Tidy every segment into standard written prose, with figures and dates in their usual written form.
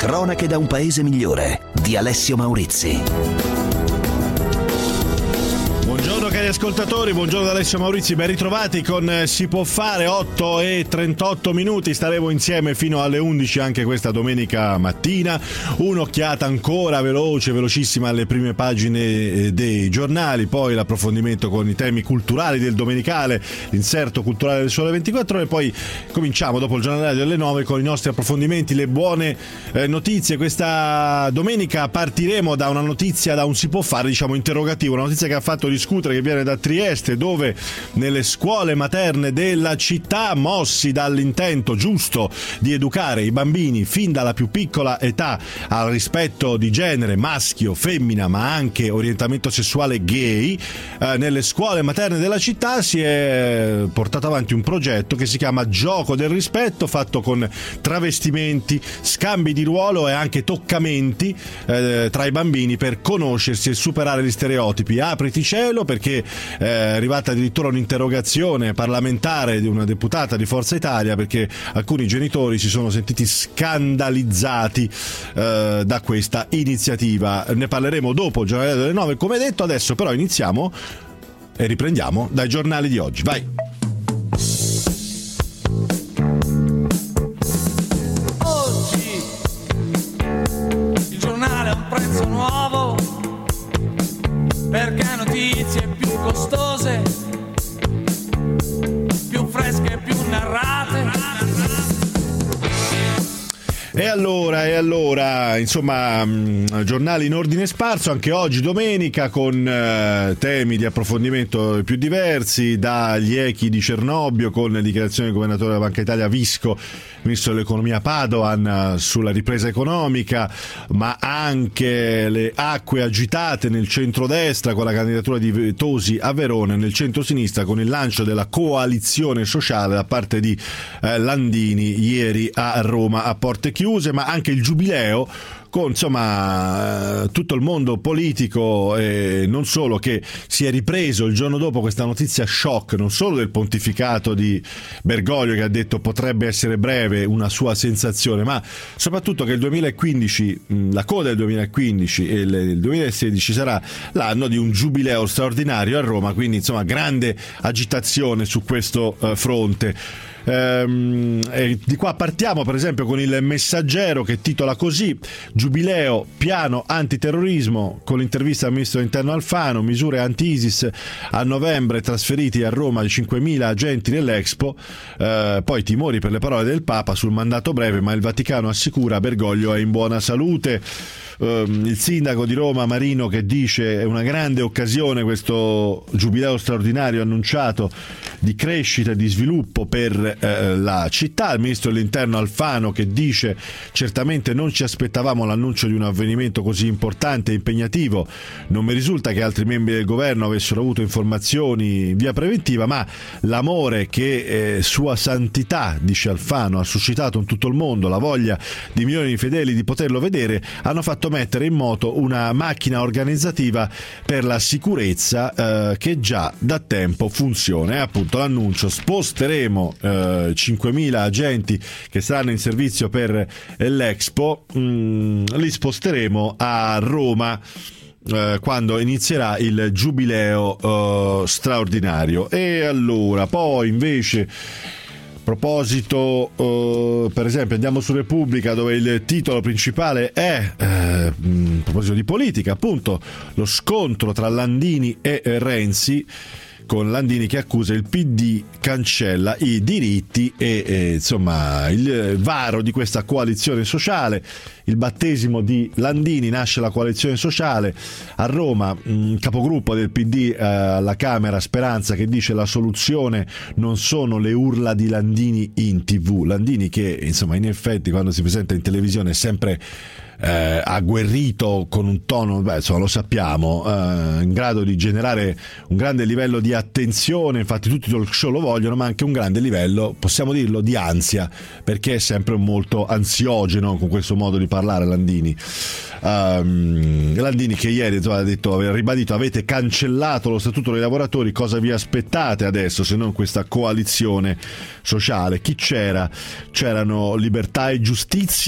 Cronache da un paese migliore di Alessio Maurizi. Buongiorno cari ascoltatori, buongiorno da Alessio Maurizi, ben ritrovati con Si può fare, 8:38, staremo insieme fino alle 11 anche questa domenica mattina. Un'occhiata ancora velocissima alle prime pagine dei giornali, poi l'approfondimento con i temi culturali del domenicale, l'inserto culturale del Sole 24 Ore, poi cominciamo dopo il giornale delle 9 con i nostri approfondimenti, le buone notizie. Questa domenica partiremo da una notizia, da un Si può fare, diciamo interrogativo, una notizia che ha fatto discutere, che viene da Trieste, dove nelle scuole materne della città, mossi dall'intento giusto di educare i bambini fin dalla più piccola età al rispetto di genere, maschio, femmina, ma anche orientamento sessuale gay, nelle scuole materne della città si è portato avanti un progetto che si chiama Gioco del rispetto, fatto con travestimenti, scambi di ruolo e anche toccamenti tra i bambini per conoscersi e superare gli stereotipi. Apriti cielo, perché è arrivata addirittura un'interrogazione parlamentare di una deputata di Forza Italia, perché alcuni genitori si sono sentiti scandalizzati da questa iniziativa. Ne parleremo dopo il giornale delle 9, come detto. Adesso però iniziamo e riprendiamo dai giornali di oggi. Vai! Oggi il giornale ha un prezzo nuovo, perché notizie più costose, più fresche, più narrate. E allora, insomma, giornali in ordine sparso, anche oggi domenica, con temi di approfondimento più diversi, dagli echi di Cernobbio con le dichiarazioni del governatore della Banca Italia Visco, ministro dell'economia Padoan sulla ripresa economica, ma anche le acque agitate nel centrodestra con la candidatura di Tosi a Verona, e nel centrosinistra con il lancio della coalizione sociale da parte di Landini ieri a Roma a porte chiuse, ma anche il giubileo con insomma tutto il mondo politico e non solo, che si è ripreso il giorno dopo questa notizia shock, non solo del pontificato di Bergoglio, che ha detto potrebbe essere breve una sua sensazione, ma soprattutto che il 2015, la coda del 2015 e il 2016 sarà l'anno di un giubileo straordinario a Roma, quindi insomma grande agitazione su questo fronte. E di qua partiamo per esempio con il Messaggero, che titola così: Giubileo, piano antiterrorismo, con l'intervista al ministro dell'interno Alfano, misure anti-ISIS a novembre, trasferiti a Roma 5.000 agenti dell'Expo, poi timori per le parole del Papa sul mandato breve, ma il Vaticano assicura Bergoglio è in buona salute. Il sindaco di Roma Marino, che dice è una grande occasione questo giubileo straordinario annunciato di crescita e di sviluppo per la città. Il ministro dell'interno Alfano, che dice certamente non ci aspettavamo l'annuncio di un avvenimento così importante e impegnativo, non mi risulta che altri membri del governo avessero avuto informazioni in via preventiva, ma l'amore che Sua Santità, dice Alfano, ha suscitato in tutto il mondo, la voglia di milioni di fedeli di poterlo vedere, hanno fatto mettere in moto una macchina organizzativa per la sicurezza che già da tempo funziona. E appunto l'annuncio: sposteremo 5.000 agenti che saranno in servizio per l'Expo, li sposteremo a Roma quando inizierà il giubileo straordinario. E allora poi invece, proposito, per esempio andiamo su Repubblica, dove il titolo principale è a proposito di politica, appunto, lo scontro tra Landini e Renzi, con Landini che accusa il PD cancella i diritti e insomma il varo di questa coalizione sociale. Il battesimo di Landini, nasce la coalizione sociale a Roma, capogruppo del PD alla Camera Speranza, che dice la soluzione non sono le urla di Landini in TV. Landini che insomma in effetti quando si presenta in televisione è sempre agguerrito, con un tono, insomma, lo sappiamo, in grado di generare un grande livello di attenzione. Infatti tutti i talk show lo vogliono, ma anche un grande livello, possiamo dirlo, di ansia, perché è sempre molto ansiogeno con questo modo di parlare Landini. Landini che ieri aveva ribadito: avete cancellato lo statuto dei lavoratori, cosa vi aspettate adesso se non questa coalizione sociale? Chi c'era? C'erano Libertà e Giustizia,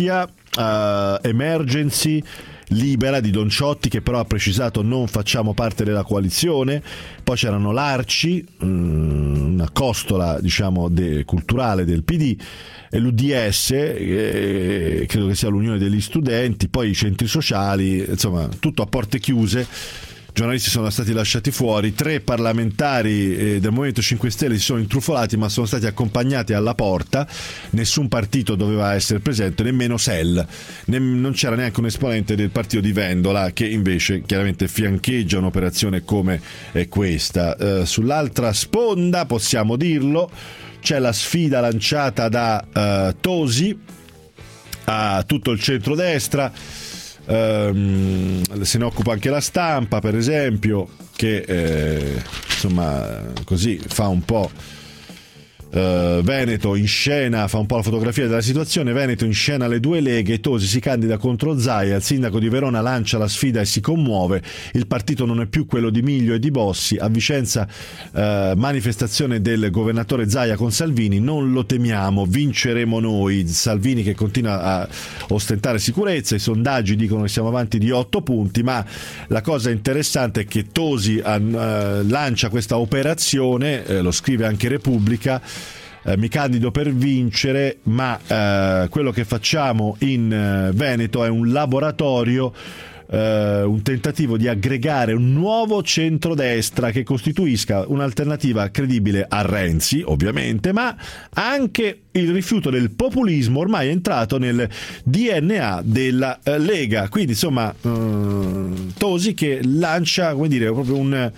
Emergency, Libera di Don Ciotti, che però ha precisato non facciamo parte della coalizione. Poi c'erano l'Arci, una costola diciamo culturale del PD, e l'UDS, credo che sia l'Unione degli Studenti, poi i centri sociali, insomma tutto a porte chiuse. Giornalisti sono stati lasciati fuori, 3 parlamentari del Movimento 5 Stelle si sono intrufolati ma sono stati accompagnati alla porta, nessun partito doveva essere presente, nemmeno SEL, non c'era neanche un esponente del partito di Vendola, che invece chiaramente fiancheggia un'operazione come questa. Sull'altra sponda, possiamo dirlo, c'è la sfida lanciata da Tosi a tutto il centrodestra. Se ne occupa anche La Stampa, per esempio, che insomma così fa un po' Veneto in scena, fa un po' la fotografia della situazione. Veneto in scena le 2 leghe, Tosi si candida contro Zaia, il sindaco di Verona lancia la sfida e si commuove, il partito non è più quello di Miglio e di Bossi. A Vicenza manifestazione del governatore Zaia con Salvini, non lo temiamo, vinceremo noi. Salvini che continua a ostentare sicurezza, i sondaggi dicono che siamo avanti di 8 punti, ma la cosa interessante è che Tosi lancia questa operazione, lo scrive anche Repubblica, mi candido per vincere, ma quello che facciamo in Veneto è un laboratorio, un tentativo di aggregare un nuovo centrodestra che costituisca un'alternativa credibile a Renzi, ovviamente, ma anche il rifiuto del populismo ormai è entrato nel DNA della Lega. Quindi insomma Tosi che lancia, come dire, proprio un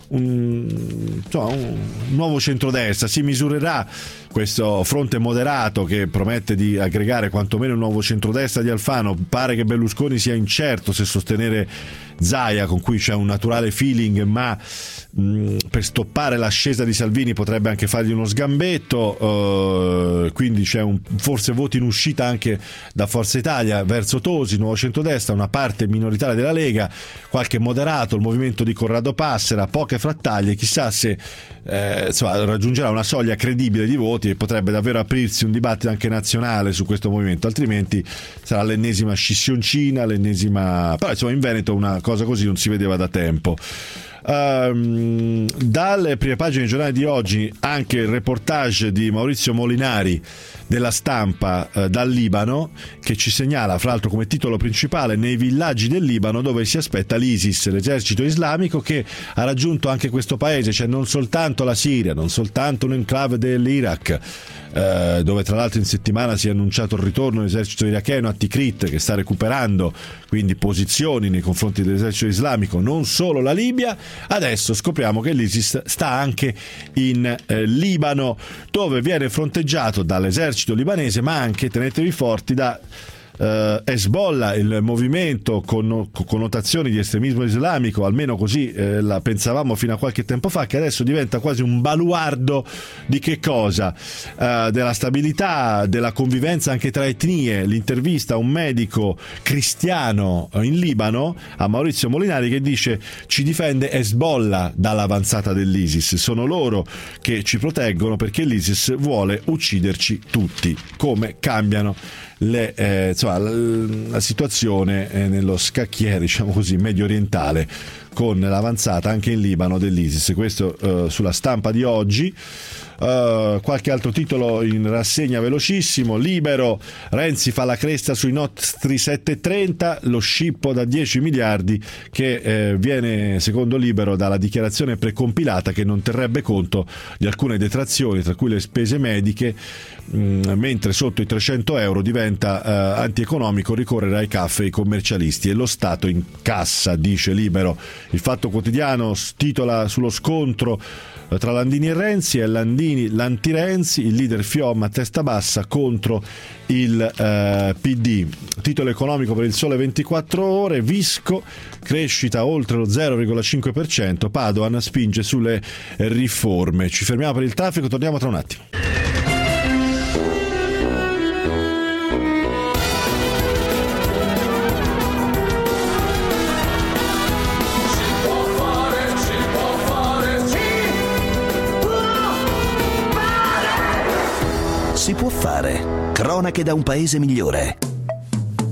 nuovo centrodestra. Si misurerà questo fronte moderato che promette di aggregare quantomeno il nuovo centrodestra di Alfano. Pare che Berlusconi sia incerto se sostenere Zaia, con cui c'è un naturale feeling, ma per stoppare l'ascesa di Salvini potrebbe anche fargli uno sgambetto, quindi c'è forse voti in uscita anche da Forza Italia verso Tosi, nuovo centrodestra, una parte minoritaria della Lega, qualche moderato, il movimento di Corrado Passera, poche frattaglie. Chissà se raggiungerà una soglia credibile di voti e potrebbe davvero aprirsi un dibattito anche nazionale su questo movimento, altrimenti sarà l'ennesima scissioncina, però insomma in Veneto una cosa così non si vedeva da tempo. Dalle prime pagine dei giornali di oggi anche il reportage di Maurizio Molinari della Stampa dal Libano, che ci segnala fra l'altro come titolo principale: nei villaggi del Libano dove si aspetta l'ISIS, l'esercito islamico che ha raggiunto anche questo paese. C'è non soltanto la Siria, non soltanto un enclave dell'Iraq, dove tra l'altro in settimana si è annunciato il ritorno dell'esercito iracheno a Tikrit, che sta recuperando quindi posizioni nei confronti dell'esercito islamico, non solo la Libia. Adesso scopriamo che l'ISIS sta anche in Libano, dove viene fronteggiato dall'esercito libanese, ma anche, tenetevi forti, da Hezbollah, il movimento con connotazioni di estremismo islamico, almeno così la pensavamo fino a qualche tempo fa, che adesso diventa quasi un baluardo di che cosa? Della stabilità, della convivenza anche tra etnie. L'intervista a un medico cristiano in Libano, a Maurizio Molinari, che dice: ci difende Hezbollah dall'avanzata dell'ISIS, sono loro che ci proteggono perché l'ISIS vuole ucciderci tutti. Come cambiano la situazione nello scacchiere, diciamo così, medio orientale, con l'avanzata anche in Libano dell'ISIS. Questo sulla Stampa di oggi. Qualche altro titolo in rassegna velocissimo. Libero: Renzi fa la cresta sui nostri 730, lo scippo da 10 miliardi che viene, secondo Libero, dalla dichiarazione precompilata che non terrebbe conto di alcune detrazioni, tra cui le spese mediche, mentre sotto i 300 euro diventa antieconomico ricorrere ai CAF e ai commercialisti e lo Stato incassa, dice Libero. Il Fatto Quotidiano titola sullo scontro tra Landini e Renzi, e Landini l'anti-Renzi, il leader Fiom a testa bassa contro il PD. Titolo economico per il Sole 24 Ore: Visco, crescita oltre lo 0,5%, Padoan spinge sulle riforme. Ci fermiamo per il traffico, torniamo tra un attimo. Si può fare. Cronache da un paese migliore.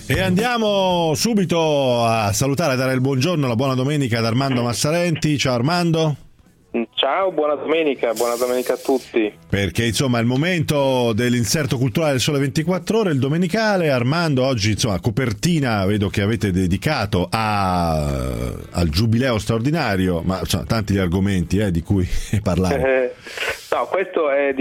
E andiamo subito a salutare, a dare il buongiorno, la buona domenica ad Armando Massarenti. Ciao Armando. Ciao, buona domenica a tutti. Perché insomma è il momento dell'inserto culturale del Sole 24 Ore, il domenicale. Armando, oggi insomma copertina vedo che avete dedicato al giubileo straordinario, ma insomma, tanti gli argomenti di cui parlare. No, questo è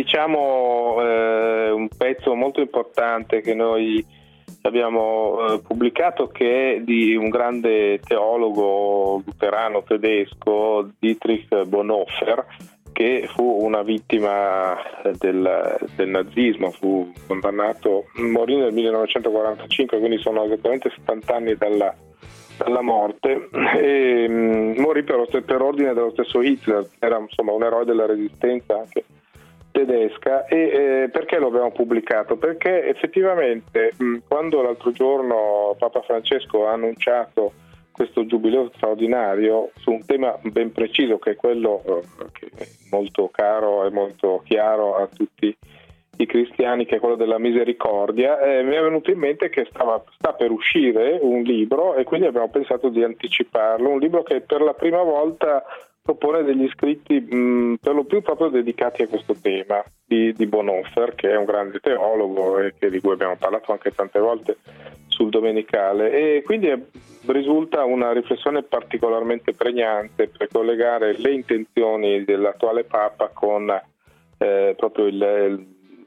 un pezzo molto importante che noi abbiamo pubblicato, che è di un grande teologo luterano tedesco, Dietrich Bonhoeffer, che fu una vittima del nazismo, fu condannato, morì nel 1945, quindi sono esattamente 70 anni dalla morte, e morì per ordine dello stesso Hitler. Era insomma un eroe della resistenza anche tedesca. E perché lo abbiamo pubblicato? Perché effettivamente quando l'altro giorno Papa Francesco ha annunciato questo giubileo straordinario su un tema ben preciso, che è quello che è molto caro e molto chiaro a tutti i cristiani, che è quello della misericordia, mi è venuto in mente che sta per uscire un libro, e quindi abbiamo pensato di anticiparlo, un libro che per la prima volta propone degli scritti per lo più proprio dedicati a questo tema di Bonhoeffer, che è un grande teologo e di cui abbiamo parlato anche tante volte sul domenicale, e quindi risulta una riflessione particolarmente pregnante per collegare le intenzioni dell'attuale Papa con proprio il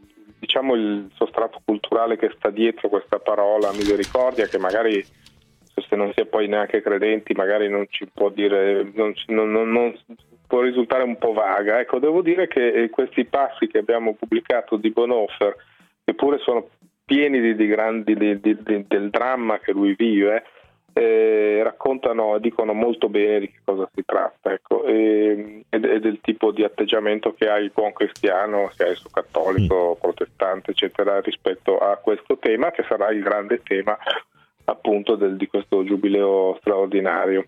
sostrato culturale che sta dietro questa parola misericordia, che magari, se non si è poi neanche credenti, magari non ci può dire, non può risultare un po' vaga. Ecco, devo dire che questi passi che abbiamo pubblicato di Bonhoeffer, che pure sono pieni del dramma che lui vive, raccontano, dicono molto bene di che cosa si tratta, ecco, e del tipo di atteggiamento che ha il buon cristiano, sia esso cattolico, protestante, eccetera, rispetto a questo tema, che sarà il grande tema appunto di questo giubileo straordinario.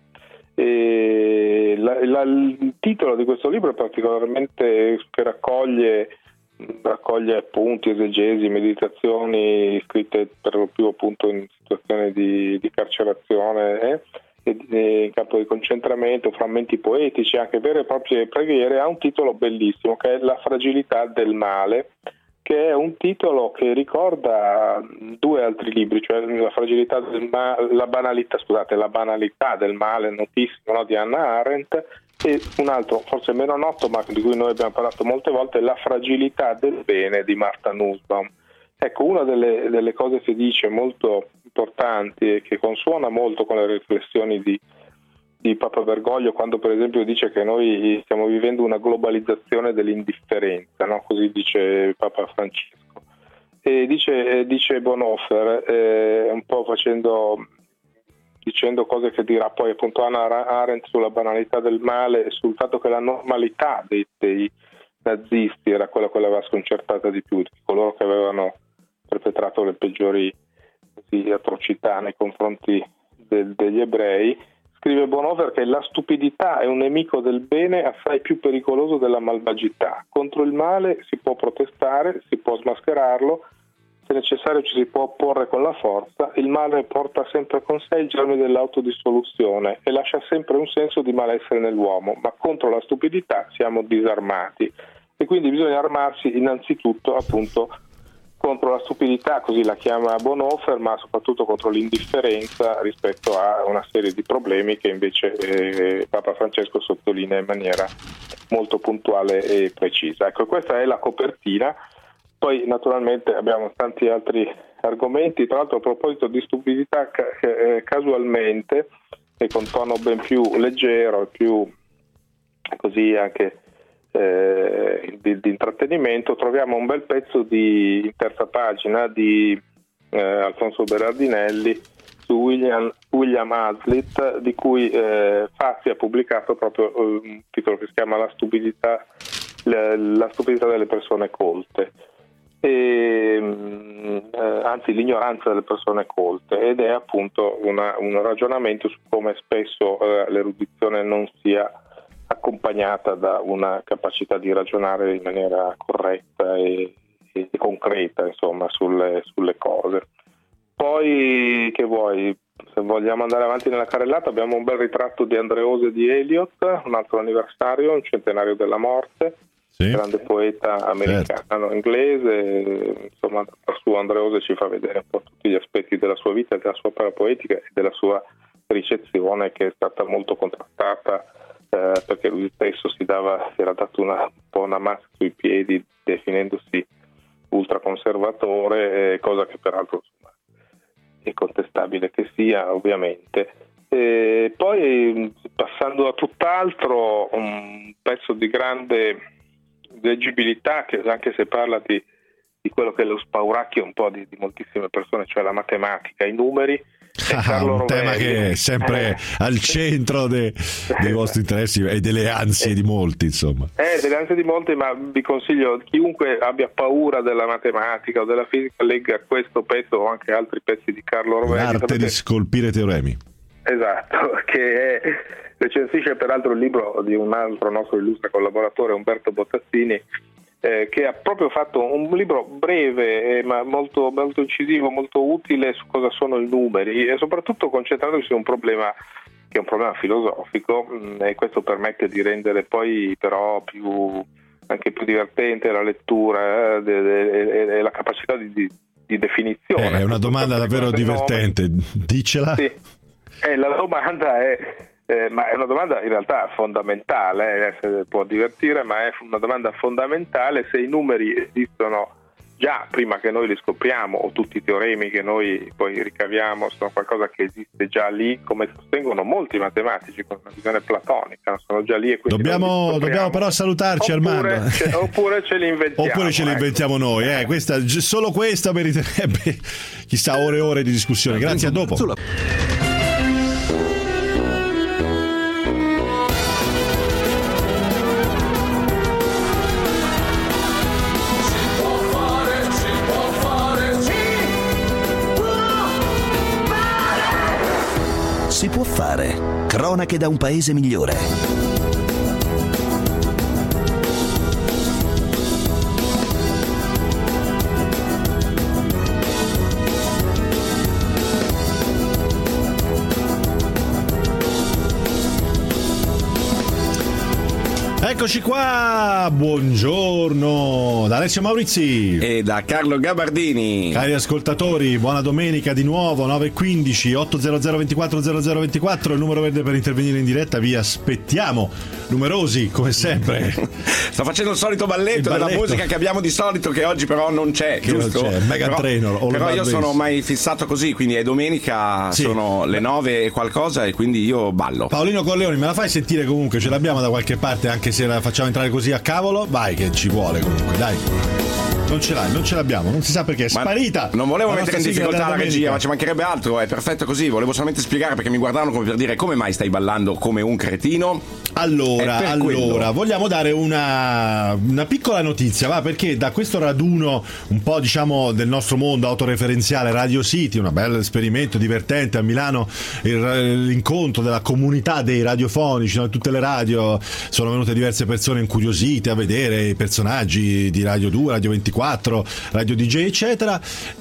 Il titolo di questo libro è particolarmente, che raccoglie appunti, esegesi, meditazioni scritte per lo più appunto in situazioni di carcerazione in campo di concentramento, frammenti poetici, anche vere e proprie preghiere. Ha un titolo bellissimo che è La fragilità del male, che è un titolo che ricorda due altri libri, cioè La fragilità del male, la banalità del male, notissimo, no, di Hannah Arendt, e un altro forse meno noto, ma di cui noi abbiamo parlato molte volte, La fragilità del bene di Martha Nussbaum. Ecco, una delle cose che dice molto importanti e che consuona molto con le riflessioni di Papa Bergoglio, quando per esempio dice che noi stiamo vivendo una globalizzazione dell'indifferenza, no? Così dice Papa Francesco, e dice Bonhoeffer, un po' dicendo cose che dirà poi appunto Hannah Arendt sulla banalità del male e sul fatto che la normalità dei nazisti era quella che l'aveva sconcertata di più, di coloro che avevano perpetrato le peggiori atrocità nei confronti degli ebrei. Scrive Bonhoeffer che la stupidità è un nemico del bene assai più pericoloso della malvagità. Contro il male si può protestare, si può smascherarlo, se necessario ci si può opporre con la forza. Il male porta sempre con sé il germe dell'autodissoluzione e lascia sempre un senso di malessere nell'uomo, ma contro la stupidità siamo disarmati, e quindi bisogna armarsi innanzitutto appunto contro la stupidità, così la chiama Bonhoeffer, ma soprattutto contro l'indifferenza rispetto a una serie di problemi che invece Papa Francesco sottolinea in maniera molto puntuale e precisa. Ecco, questa è la copertina. Poi naturalmente abbiamo tanti altri argomenti, tra l'altro a proposito di stupidità, casualmente e con tono ben più leggero e più così anche di intrattenimento, troviamo un bel pezzo in terza pagina di Alfonso Berardinelli su William Hazlitt, di cui Fazzi ha pubblicato proprio un titolo che si chiama La stupidità delle persone colte, anzi l'ignoranza delle persone colte, ed è appunto un ragionamento su come spesso l'erudizione non sia accompagnata da una capacità di ragionare in maniera corretta e concreta, insomma, sulle cose. poi che vuoi? Se vogliamo andare avanti nella carrellata, abbiamo un bel ritratto di Andreose di Eliot, un altro anniversario, un centenario della morte, grande poeta americano, inglese. Insomma, il suo Andreose ci fa vedere un po' tutti gli aspetti della sua vita, della sua opera poetica e della sua ricezione, che è stata molto contrastata, perché lui stesso si era dato un po' una mazza sui piedi, definendosi ultraconservatore, cosa che peraltro è contestabile che sia, ovviamente. Poi, passando a tutt'altro, un pezzo di grande leggibilità, che anche se parla di quello che è lo spauracchio un po' di moltissime persone, cioè la matematica, i numeri. Un tema che è sempre al centro dei vostri interessi e delle ansie di molti, insomma. Delle ansie di molti, ma vi consiglio, chiunque abbia paura della matematica o della fisica, legga questo pezzo o anche altri pezzi di Carlo Rovelli. L'arte di scolpire teoremi. Esatto, che recensisce peraltro il libro di un altro nostro illustre collaboratore, Umberto Bottazzini, che ha proprio fatto un libro breve ma molto, molto incisivo, molto utile su cosa sono i numeri, e soprattutto concentrandosi su un problema che è un problema filosofico, e questo permette di rendere poi però anche più divertente la lettura e la capacità di definizione. È una domanda davvero divertente, dicela. Sì. La domanda ma è una domanda in realtà fondamentale, può divertire, ma è una domanda fondamentale: se i numeri esistono già prima che noi li scopriamo, o tutti i teoremi che noi poi ricaviamo sono qualcosa che esiste già lì, come sostengono molti matematici con una visione platonica, sono già lì, e quindi dobbiamo però salutarci, Armando. Oppure ce li inventiamo. Oppure ce li inventiamo noi, solo questa meriterebbe chissà ore e ore di discussione. Grazie, a dopo. Si può fare. Cronache da un paese migliore. Eccoci qua, buongiorno da Alessio Maurizi e da Carlo Gabardini. Cari ascoltatori, buona domenica di nuovo, 9:15 800 24 0024, il numero verde per intervenire in diretta, vi aspettiamo, numerosi come sempre. Sto facendo il solito balletto della musica che abbiamo di solito, che oggi però non c'è, giusto? Non c'è, Mega Trainor. Però io sono mai fissato così, quindi è domenica, sì. Sono le 9 e qualcosa e quindi io ballo. Paolino Corleoni, me la fai sentire comunque? Ce l'abbiamo da qualche parte, anche se la facciamo entrare così a cavolo? Vai che ci vuole comunque, dai. Non ce l'abbiamo, non si sa perché, è sparita. Non volevo mettere in difficoltà la regia, ma ci mancherebbe altro, è perfetto così. Volevo solamente spiegare, perché mi guardavano come per dire: come mai stai ballando come un cretino? Allora, vogliamo dare una piccola notizia, va? Perché da questo raduno un po', diciamo, del nostro mondo autoreferenziale, Radio City, un bel esperimento divertente a Milano, l'incontro della comunità dei radiofonici, no? Tutte le radio, sono venute diverse persone incuriosite a vedere i personaggi di Radio 2, Radio 24, Radio DJ, eccetera.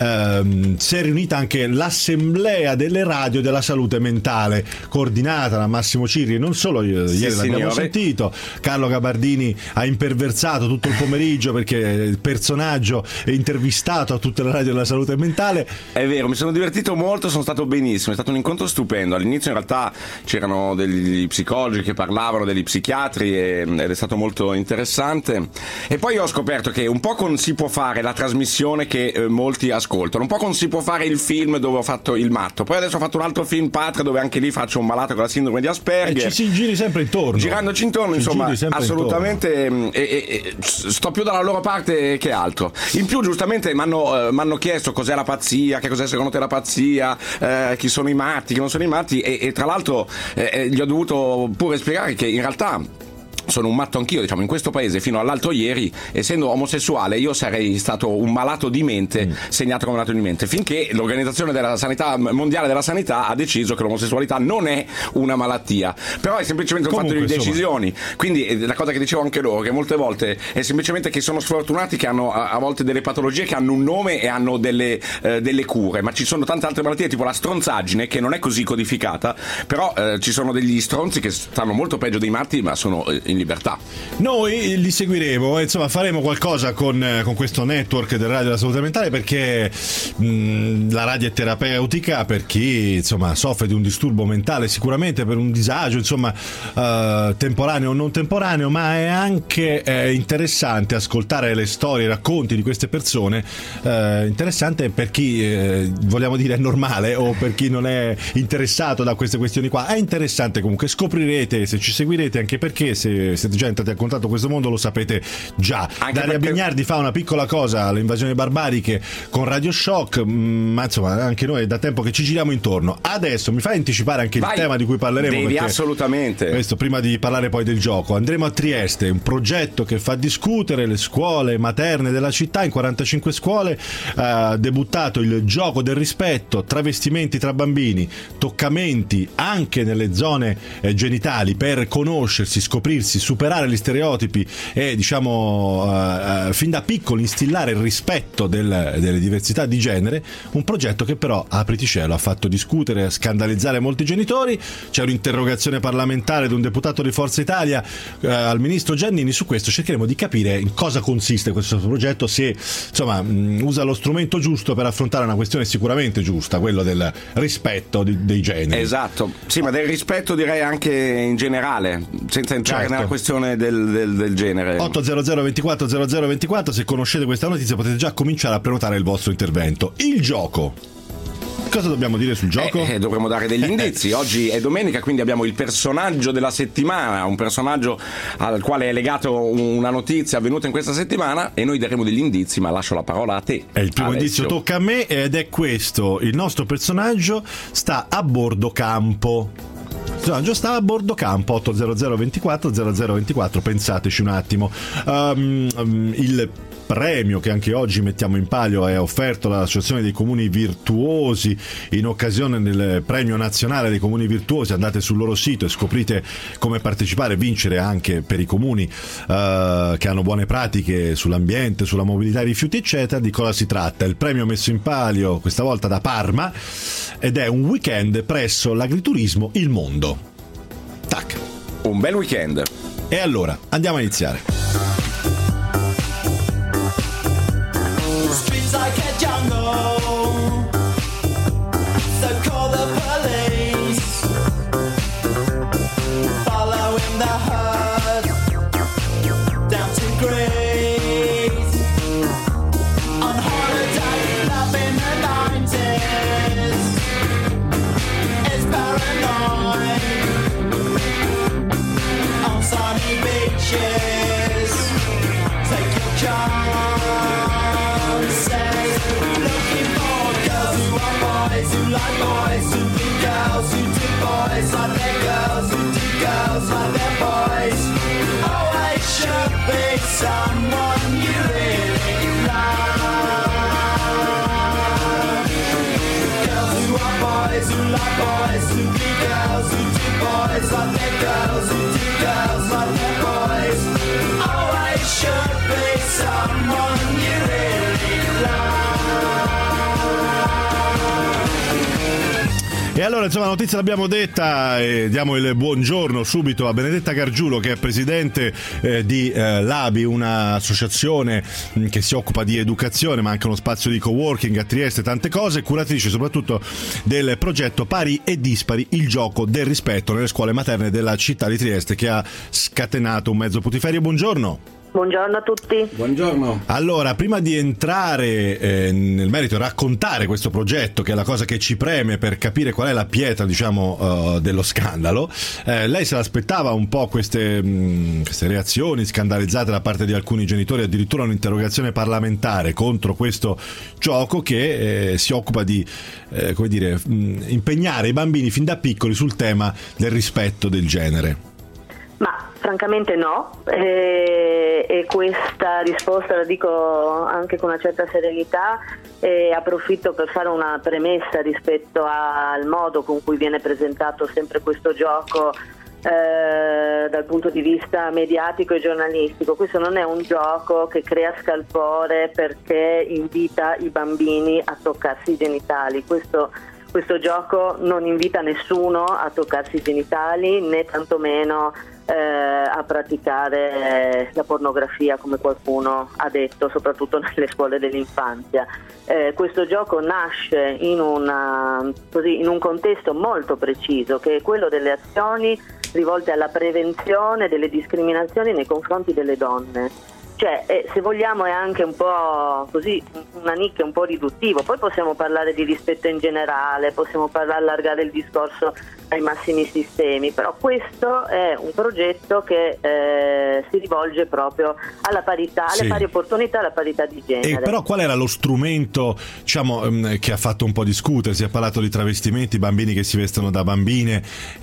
Si è riunita anche l'assemblea delle radio della salute mentale, coordinata da Massimo Cirri, non solo ieri l'abbiamo sentito. Carlo Gabardini ha imperversato tutto il pomeriggio, perché il personaggio è intervistato a tutte le radio della salute mentale. È vero, mi sono divertito molto, sono stato benissimo, è stato un incontro stupendo. All'inizio in realtà c'erano degli psicologi che parlavano, degli psichiatri, ed è stato molto interessante. E poi ho scoperto che un po' con Si può fare la trasmissione che molti ascoltano, un po' con Si può fare il film dove ho fatto il matto, poi adesso ho fatto un altro film, Patria, dove anche lì faccio un malato con la sindrome di Asperger, e ci si giri sempre intorno. Girandoci intorno, insomma, assolutamente. Sto più dalla loro parte che altro. In più, giustamente, mi hanno chiesto cos'è la pazzia, che cos'è secondo te la pazzia, chi sono i matti, chi non sono i matti, e tra l'altro gli ho dovuto pure spiegare che in realtà sono un matto anch'io, diciamo, in questo paese fino all'altro ieri, essendo omosessuale, io sarei stato un malato di mente, segnato come malato di mente, finché l'Organizzazione della Sanità Mondiale della Sanità ha deciso che l'omosessualità non è una malattia, però è semplicemente un fatto di decisioni. Quindi la cosa che dicevo anche loro, che molte volte è semplicemente che sono sfortunati, che hanno a volte delle patologie che hanno un nome e hanno delle cure, ma ci sono tante altre malattie, tipo la stronzaggine, che non è così codificata, però ci sono degli stronzi che stanno molto peggio dei matti, ma sono in libertà. Noi li seguiremo, insomma faremo qualcosa con questo network del Radio della Salute Mentale, perché la radio è terapeutica per chi insomma soffre di un disturbo mentale, sicuramente per un disagio insomma temporaneo o non temporaneo, ma è anche interessante ascoltare le storie, i racconti di queste persone, interessante per chi vogliamo dire è normale, o per chi non è interessato da queste questioni qua. È interessante comunque, scoprirete se ci seguirete, anche perché se siete già entrati a contatto con questo mondo lo sapete già. Anche Daria Bignardi fa una piccola cosa alle invasioni barbariche con Radio Shock, ma insomma anche noi è da tempo che ci giriamo intorno. Adesso mi fai anticipare anche il tema di cui parleremo? Devi, assolutamente. Questo prima di parlare poi del gioco. Andremo a Trieste, un progetto che fa discutere le scuole materne della città. In 45 scuole ha debuttato il gioco del rispetto, travestimenti tra bambini, toccamenti anche nelle zone genitali per conoscersi, scoprirsi, superare gli stereotipi e diciamo fin da piccoli instillare il rispetto delle diversità di genere. Un progetto che però, apriti cielo, ha fatto discutere, scandalizzare molti genitori. C'è un'interrogazione parlamentare di un deputato di Forza Italia al ministro Giannini. Su questo cercheremo di capire in cosa consiste questo progetto, se insomma usa lo strumento giusto per affrontare una questione sicuramente giusta, quello del rispetto dei generi. Esatto, sì, ma del rispetto direi anche in generale, senza entrare nella questione del genere. 800 24 00 24, se conoscete questa notizia potete già cominciare a prenotare il vostro intervento. Il gioco. Cosa dobbiamo dire sul gioco? Dovremmo dare degli indizi. Oggi è domenica, quindi abbiamo il personaggio della settimana, un personaggio al quale è legato una notizia avvenuta in questa settimana, e noi daremo degli indizi, ma lascio la parola a te. Il primo indizio tocca a me, ed è questo: il nostro personaggio sta a bordo campo. Sta a bordo campo. 800 24 00 24, pensateci un attimo. Il premio che anche oggi mettiamo in palio è offerto dall'Associazione dei Comuni Virtuosi in occasione del premio nazionale dei Comuni Virtuosi. Andate sul loro sito e scoprite come partecipare e vincere anche per i comuni che hanno buone pratiche sull'ambiente, sulla mobilità dei rifiuti eccetera. Di cosa si tratta? Il premio messo in palio questa volta da Parma, ed è un weekend presso l'agriturismo Il Mondo. Tac. Un bel weekend. E allora andiamo a iniziare. Like a jungle, so call the police. Following the herd down to Greece. On holiday, loving the 90s. It's paranoid. On sunny beaches, take your chance. Who like boys, who be girls, who do boys like their girls, who do girls like their boys. Always should be someone you really love. Girls who are boys, who like boys, who be girls, who do boys like their girls, who do girls like their boys. Always should be someone you really love. E allora insomma la notizia l'abbiamo detta, e diamo il buongiorno subito a Benedetta Gargiulo, che è presidente di l'ABI, un'associazione che si occupa di educazione ma anche uno spazio di coworking a Trieste, tante cose, curatrice soprattutto del progetto Pari e Dispari, il gioco del rispetto nelle scuole materne della città di Trieste, che ha scatenato un mezzo putiferio. Buongiorno. Buongiorno a tutti. Buongiorno. Allora, prima di entrare nel merito e raccontare questo progetto, che è la cosa che ci preme per capire qual è la pietra, diciamo, dello scandalo, lei se l'aspettava un po' queste reazioni scandalizzate da parte di alcuni genitori, addirittura un'interrogazione parlamentare contro questo gioco che si occupa di come dire, impegnare i bambini fin da piccoli sul tema del rispetto del genere? Ma Francamente no, e questa risposta la dico anche con una certa serenità, e approfitto per fare una premessa rispetto al modo con cui viene presentato sempre questo gioco dal punto di vista mediatico e giornalistico. Questo non è un gioco che crea scalpore perché invita i bambini a toccarsi i genitali. Questo gioco non invita nessuno a toccarsi i genitali, né tantomeno a praticare la pornografia, come qualcuno ha detto, soprattutto nelle scuole dell'infanzia. Questo gioco nasce in un contesto molto preciso, che è quello delle azioni rivolte alla prevenzione delle discriminazioni nei confronti delle donne. Cioè, se vogliamo, è anche un po' così, una nicchia un po' riduttivo. Poi possiamo parlare di rispetto in generale, possiamo allargare il discorso ai massimi sistemi, però questo è un progetto che si rivolge proprio alla parità, alle pari opportunità, alla parità di genere. E però qual era lo strumento, diciamo, che ha fatto un po' discutere? Si è parlato di travestimenti, bambini che si vestono da bambine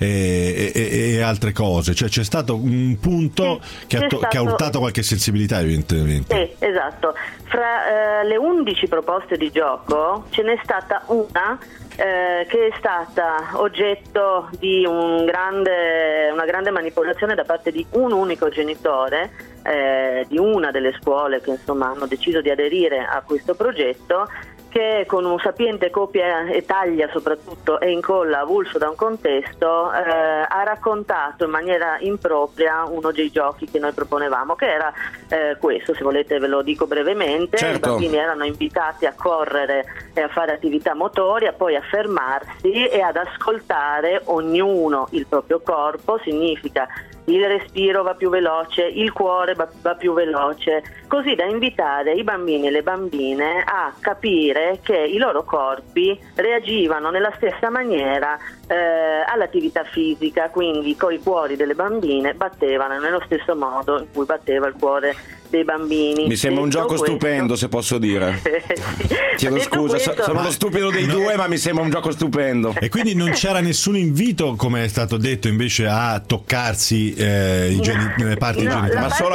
e altre cose. Cioè c'è stato un punto che ha urtato qualche sensibilità, evidentemente. Sì, esatto. Fra le 11 proposte di gioco ce n'è stata una che è stata oggetto di una grande manipolazione da parte di un unico genitore di una delle scuole che insomma hanno deciso di aderire a questo progetto, che con un sapiente copia e taglia soprattutto e incolla avulso da un contesto ha raccontato in maniera impropria uno dei giochi che noi proponevamo, che era questo, se volete ve lo dico brevemente. Certo. I bambini erano invitati a correre e a fare attività motoria, poi a fermarsi e ad ascoltare ognuno il proprio corpo. Significa il respiro va più veloce, il cuore va più veloce, così da invitare i bambini e le bambine a capire che i loro corpi reagivano nella stessa maniera all'attività fisica, quindi coi cuori delle bambine battevano nello stesso modo in cui batteva il cuore dei bambini. Mi sembra un gioco stupendo, se posso dire. Chiedo scusa, sono lo stupido dei due, ma mi sembra un gioco stupendo. E quindi non c'era nessun invito, come è stato detto, invece a toccarsi le parti genitali? Ma solo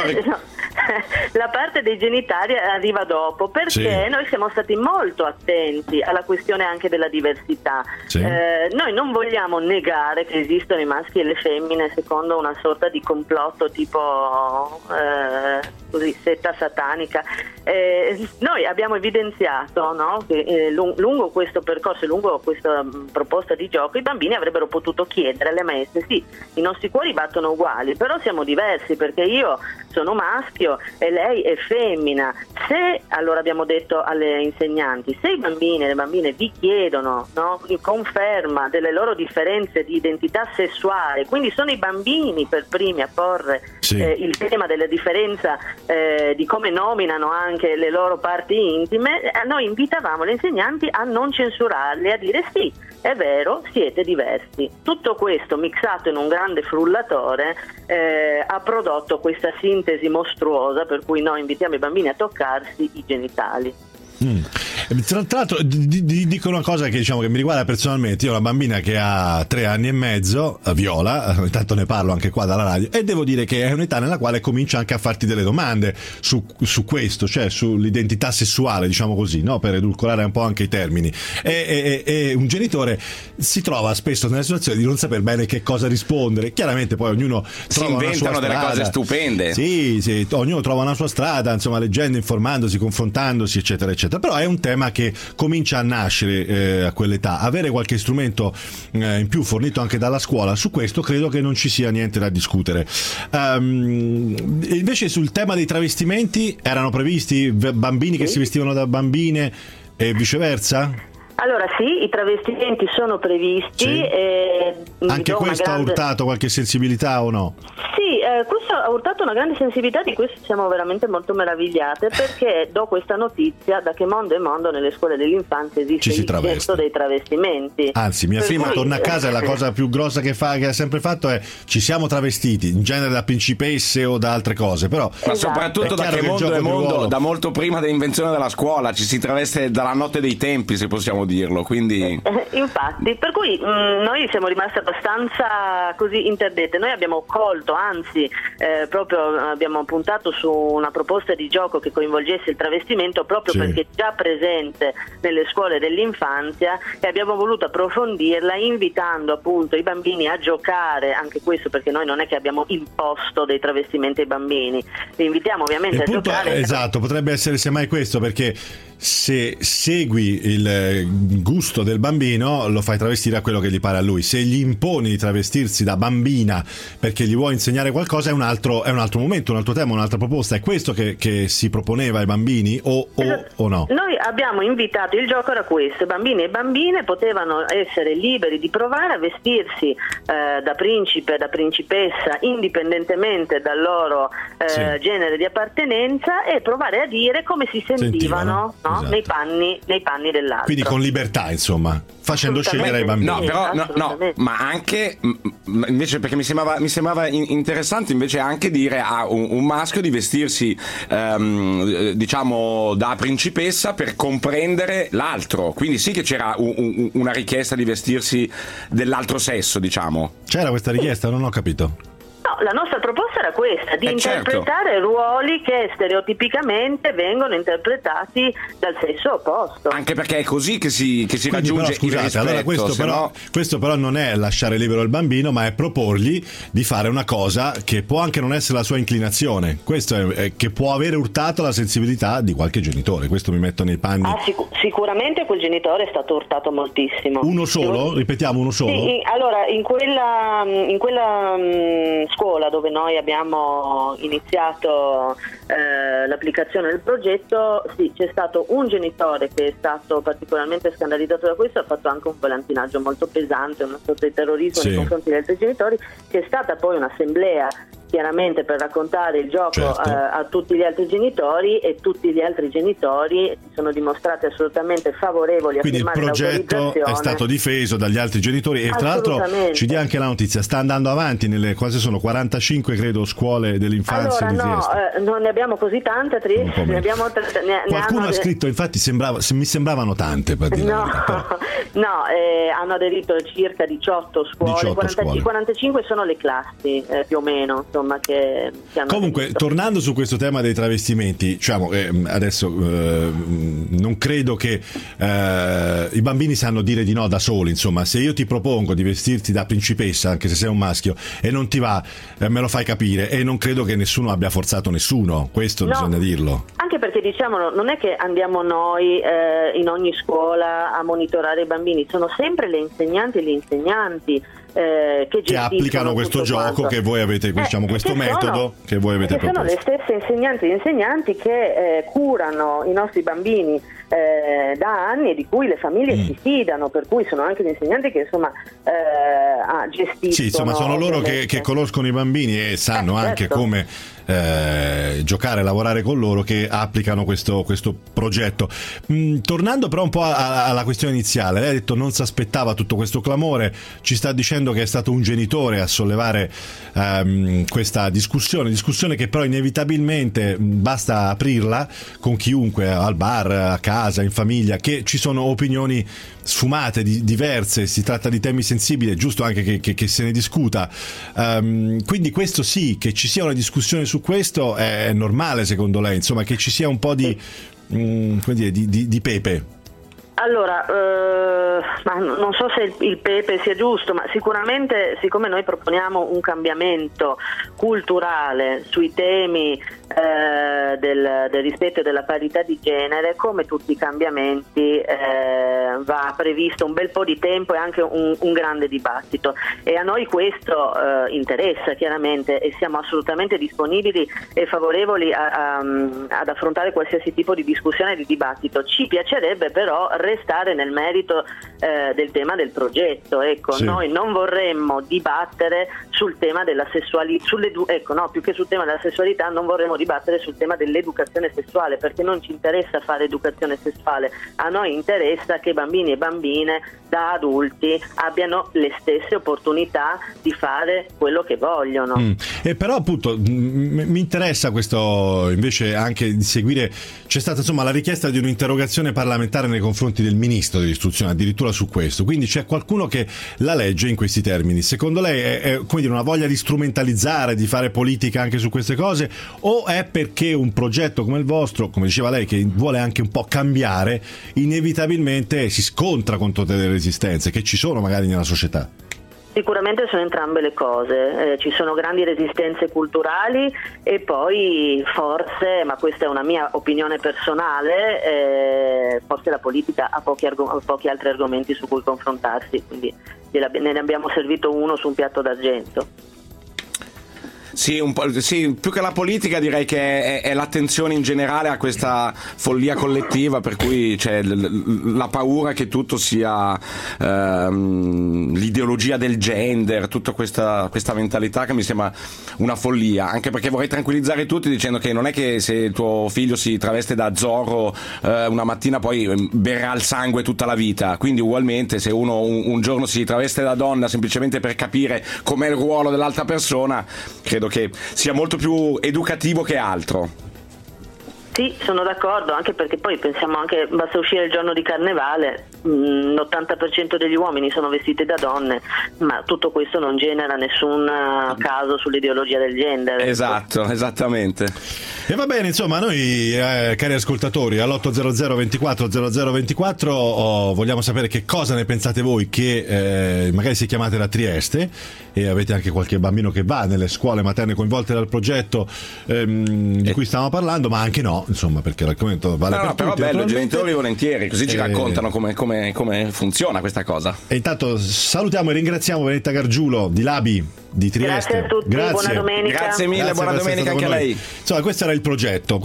la parte dei genitali arriva dopo, perché noi siamo stati molto attenti alla questione anche della diversità. Noi non vogliamo negare che esistono i maschi e le femmine secondo una sorta di complotto tipo così setta satanica. Noi abbiamo evidenziato, no, che lungo questo percorso, lungo questa proposta di gioco, i bambini avrebbero potuto chiedere alle maestre: sì, i nostri cuori battono uguali, però siamo diversi, perché io sono maschio e lei è femmina. Se, allora abbiamo detto alle insegnanti, se i bambini e le bambine vi chiedono, no, conferma delle loro differenze di identità sessuale, quindi sono i bambini per primi a porre il tema della differenza di come nominano anche le loro parti intime, noi invitavamo le insegnanti a non censurarli, a dire: sì, è vero, siete diversi. Tutto questo mixato in un grande frullatore ha prodotto questa sintesi mostruosa per cui noi invitiamo i bambini a toccarsi i genitali. Tra l'altro dico una cosa che, diciamo, che mi riguarda personalmente. Io ho una bambina che ha 3 anni e mezzo, Viola, intanto ne parlo anche qua dalla radio, e devo dire che è un'età nella quale comincia anche a farti delle domande su questo, cioè sull'identità sessuale, diciamo così, no? Per edulcorare un po' anche i termini, e un genitore si trova spesso nella situazione di non saper bene che cosa rispondere. Chiaramente poi ognuno trova una sua strada, delle cose stupende. Sì, ognuno trova una sua strada, insomma, leggendo, informandosi, confrontandosi, eccetera eccetera. Però è un tema che comincia a nascere a quell'età. Avere qualche strumento in più fornito anche dalla scuola su questo, credo che non ci sia niente da discutere. Invece sul tema dei travestimenti, erano previsti bambini che si vestivano da bambine e viceversa? Allora sì, i travestimenti sono previsti. Anche questo ha urtato qualche sensibilità o no? Sì, questo ha urtato una grande sensibilità, di questo siamo veramente molto meravigliate, perché do questa notizia: da che mondo è mondo nelle scuole dell'infanzia esiste il gesto dei travestimenti. Anzi, mia figlia torna a casa e la cosa più grossa che ha sempre fatto è: ci siamo travestiti, in genere da principesse o da altre cose, però ma soprattutto da che mondo è mondo, da molto prima dell'invenzione della scuola ci si traveste dalla notte dei tempi, se possiamo dirlo, quindi infatti, per cui noi siamo rimasti abbastanza così interdette. Noi abbiamo colto, anzi anzi proprio abbiamo puntato su una proposta di gioco che coinvolgesse il travestimento, proprio perché è già presente nelle scuole dell'infanzia, e abbiamo voluto approfondirla invitando appunto i bambini a giocare, anche questo perché noi non è che abbiamo imposto dei travestimenti ai bambini, li invitiamo ovviamente a giocare. Esatto, potrebbe essere semmai questo, perché se segui il gusto del bambino lo fai travestire a quello che gli pare a lui. Se gli imponi di travestirsi da bambina perché gli vuoi insegnare qualcosa è un altro momento, un altro tema, un'altra proposta. È questo che si proponeva ai bambini o no? Noi abbiamo invitato, il gioco era questo: bambini e bambine potevano essere liberi di provare a vestirsi da principe, da principessa, indipendentemente dal loro genere di appartenenza, e provare a dire come si sentivano. No? Esatto. nei panni dell'altro. Quindi con libertà, insomma, facendo scegliere ai bambini. No, però no, ma anche invece, perché mi sembrava interessante invece anche dire a un maschio di vestirsi diciamo da principessa per comprendere l'altro. Quindi sì che c'era una richiesta di vestirsi dell'altro sesso, diciamo. C'era questa richiesta? Non ho capito. No, la nostra proposta era questa, di interpretare ruoli che stereotipicamente vengono interpretati dal sesso opposto. Anche perché è così che si raggiunge il rispetto. Allora questo però non è lasciare libero il bambino, ma è proporgli di fare una cosa che può anche non essere la sua inclinazione. Questo è che può avere urtato la sensibilità di qualche genitore. Questo mi metto nei panni. Sicuramente quel genitore è stato urtato moltissimo. Uno solo? Ripetiamo, uno solo? Sì, allora in quella scuola dove noi abbiamo iniziato l'applicazione del progetto, sì, c'è stato un genitore che è stato particolarmente scandalizzato da questo, ha fatto anche un volantinaggio molto pesante, una sorta di terrorismo nei confronti degli altri genitori. C'è stata poi un'assemblea chiaramente per raccontare il gioco a tutti gli altri genitori, e tutti gli altri genitori si sono dimostrati assolutamente favorevoli a firmare l'autorizzazione. Quindi il progetto è stato difeso dagli altri genitori, e tra l'altro ci dia anche la notizia, sta andando avanti nelle quasi sono 45 credo scuole dell'infanzia di Trieste. Non ne abbiamo così tante a Trieste, qualcuno ha scritto, infatti mi sembravano tante per dire hanno aderito circa 18 scuole, 45 sono le classi più o meno, insomma, che hanno comunque aderito. Tornando su questo tema dei travestimenti, diciamo, adesso non credo che i bambini sanno dire di no da soli, insomma. Se io ti propongo di vestirti da principessa, anche se sei un maschio, e non ti va, me lo fai capire, e non credo che nessuno abbia forzato nessuno, questo bisogna dirlo. Anche perché, diciamolo, non è che andiamo noi in ogni scuola a monitorare i bambini, sono sempre le insegnanti e gli insegnanti che applicano questo gioco che voi avete, diciamo, questo metodo che voi avete proposto. Sono le stesse insegnanti e insegnanti che curano i nostri bambini da anni, e di cui le famiglie si fidano, per cui sono anche gli insegnanti che insomma gestiscono. Sì, insomma, sono loro che conoscono i bambini e sanno anche come giocare e lavorare con loro, che applicano questo progetto. Tornando però un po' alla questione iniziale, lei ha detto non si aspettava tutto questo clamore, ci sta dicendo che è stato un genitore a sollevare questa discussione che però inevitabilmente basta aprirla con chiunque, al bar, a casa, in famiglia, che ci sono opinioni sfumate, diverse, si tratta di temi sensibili, è giusto anche che se ne discuta, quindi questo sì, che ci sia una discussione su questo è normale, secondo lei, insomma, che ci sia un po' di pepe? Allora, ma non so se il pepe sia giusto, ma sicuramente, siccome noi proponiamo un cambiamento culturale sui temi del rispetto e della parità di genere, come tutti i cambiamenti va previsto un bel po' di tempo e anche un grande dibattito, e a noi questo interessa chiaramente, e siamo assolutamente disponibili e favorevoli ad affrontare qualsiasi tipo di discussione e di dibattito. Ci piacerebbe però restare nel merito del tema del progetto, ecco. Sì. Noi non vorremmo dibattere sul tema della sessualità, più che sul tema della sessualità non vorremmo dibattere sul tema dell'educazione sessuale, perché non ci interessa fare educazione sessuale, a noi interessa che bambini e bambine da adulti abbiano le stesse opportunità di fare quello che vogliono. E però appunto mi interessa questo invece anche di seguire, c'è stata insomma la richiesta di un'interrogazione parlamentare nei confronti confronti del ministro dell'istruzione, addirittura su questo. Quindi c'è qualcuno che la legge in questi termini. Secondo lei è come dire, una voglia di strumentalizzare, di fare politica anche su queste cose, o è perché un progetto come il vostro, come diceva lei, che vuole anche un po' cambiare, inevitabilmente si scontra contro delle resistenze che ci sono magari nella società? Sicuramente sono entrambe le cose, ci sono grandi resistenze culturali e poi forse, ma questa è una mia opinione personale, forse la politica ha pochi altri argomenti su cui confrontarsi, quindi ne abbiamo servito uno su un piatto d'argento. Sì, un po', sì, più che la politica direi che è l'attenzione in generale a questa follia collettiva, per cui c'è la paura che tutto sia l'ideologia del gender, tutta questa mentalità che mi sembra una follia, anche perché vorrei tranquillizzare tutti dicendo che non è che se tuo figlio si traveste da Zorro una mattina poi berrà il sangue tutta la vita, quindi ugualmente se uno un giorno si traveste da donna semplicemente per capire com'è il ruolo dell'altra persona, credo che sia molto più educativo che altro. Sì, sono d'accordo, anche perché poi pensiamo anche, basta uscire il giorno di carnevale, l'80% degli uomini sono vestiti da donne, ma tutto questo non genera nessun caso sull'ideologia del gender. Esatto, esattamente. E va bene, insomma, noi cari ascoltatori, all'800 24 0024 vogliamo sapere che cosa ne pensate voi, che magari se chiamate da Trieste e avete anche qualche bambino che va nelle scuole materne coinvolte dal progetto di cui stiamo parlando, ma anche no, insomma, perché l'argomento vale per tutti. Però bello, i genitori volentieri, così ci raccontano come funziona questa cosa. E intanto salutiamo e ringraziamo Benedetta Gargiulo di Labi di Trieste. Grazie a tutti, buona domenica. Grazie mille, buona domenica anche a lei. Insomma, questo era il progetto.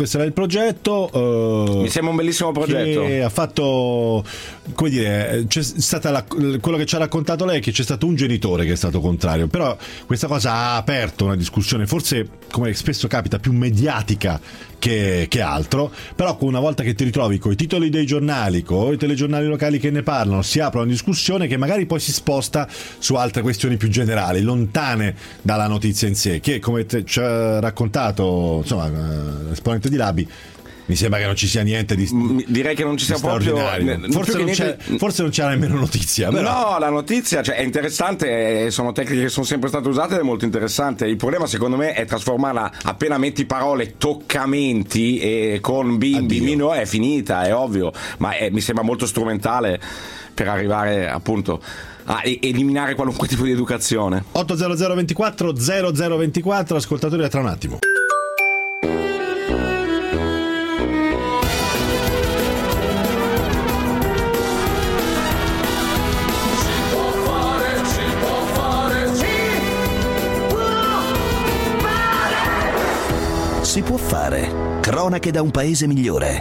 Mi sembra un bellissimo progetto. Che ha fatto, come dire, c'è stata quello che ci ha raccontato lei, che c'è stato un genitore che è stato contrario, però questa cosa ha aperto una discussione, forse come spesso capita più mediatica che altro, però una volta che ti ritrovi con i titoli dei giornali, con i telegiornali locali che ne parlano, si apre una discussione che magari poi si sposta su altre questioni più generali, lontane dalla notizia in sé, che come ci ha raccontato, insomma, l'esponente di Labi, mi sembra che non ci sia niente di direi che non ci sia proprio forse non c'era nemmeno notizia, però. No, la notizia, cioè, è interessante, sono tecniche che sono sempre state usate ed è molto interessante. Il problema secondo me è trasformarla, appena metti parole toccamenti e con bimbi, mino, è finita, è ovvio, ma mi sembra molto strumentale per arrivare appunto a eliminare qualunque tipo di educazione. 800 24 0024, ascoltatori, tra un attimo. Si può fare. Cronache da un paese migliore.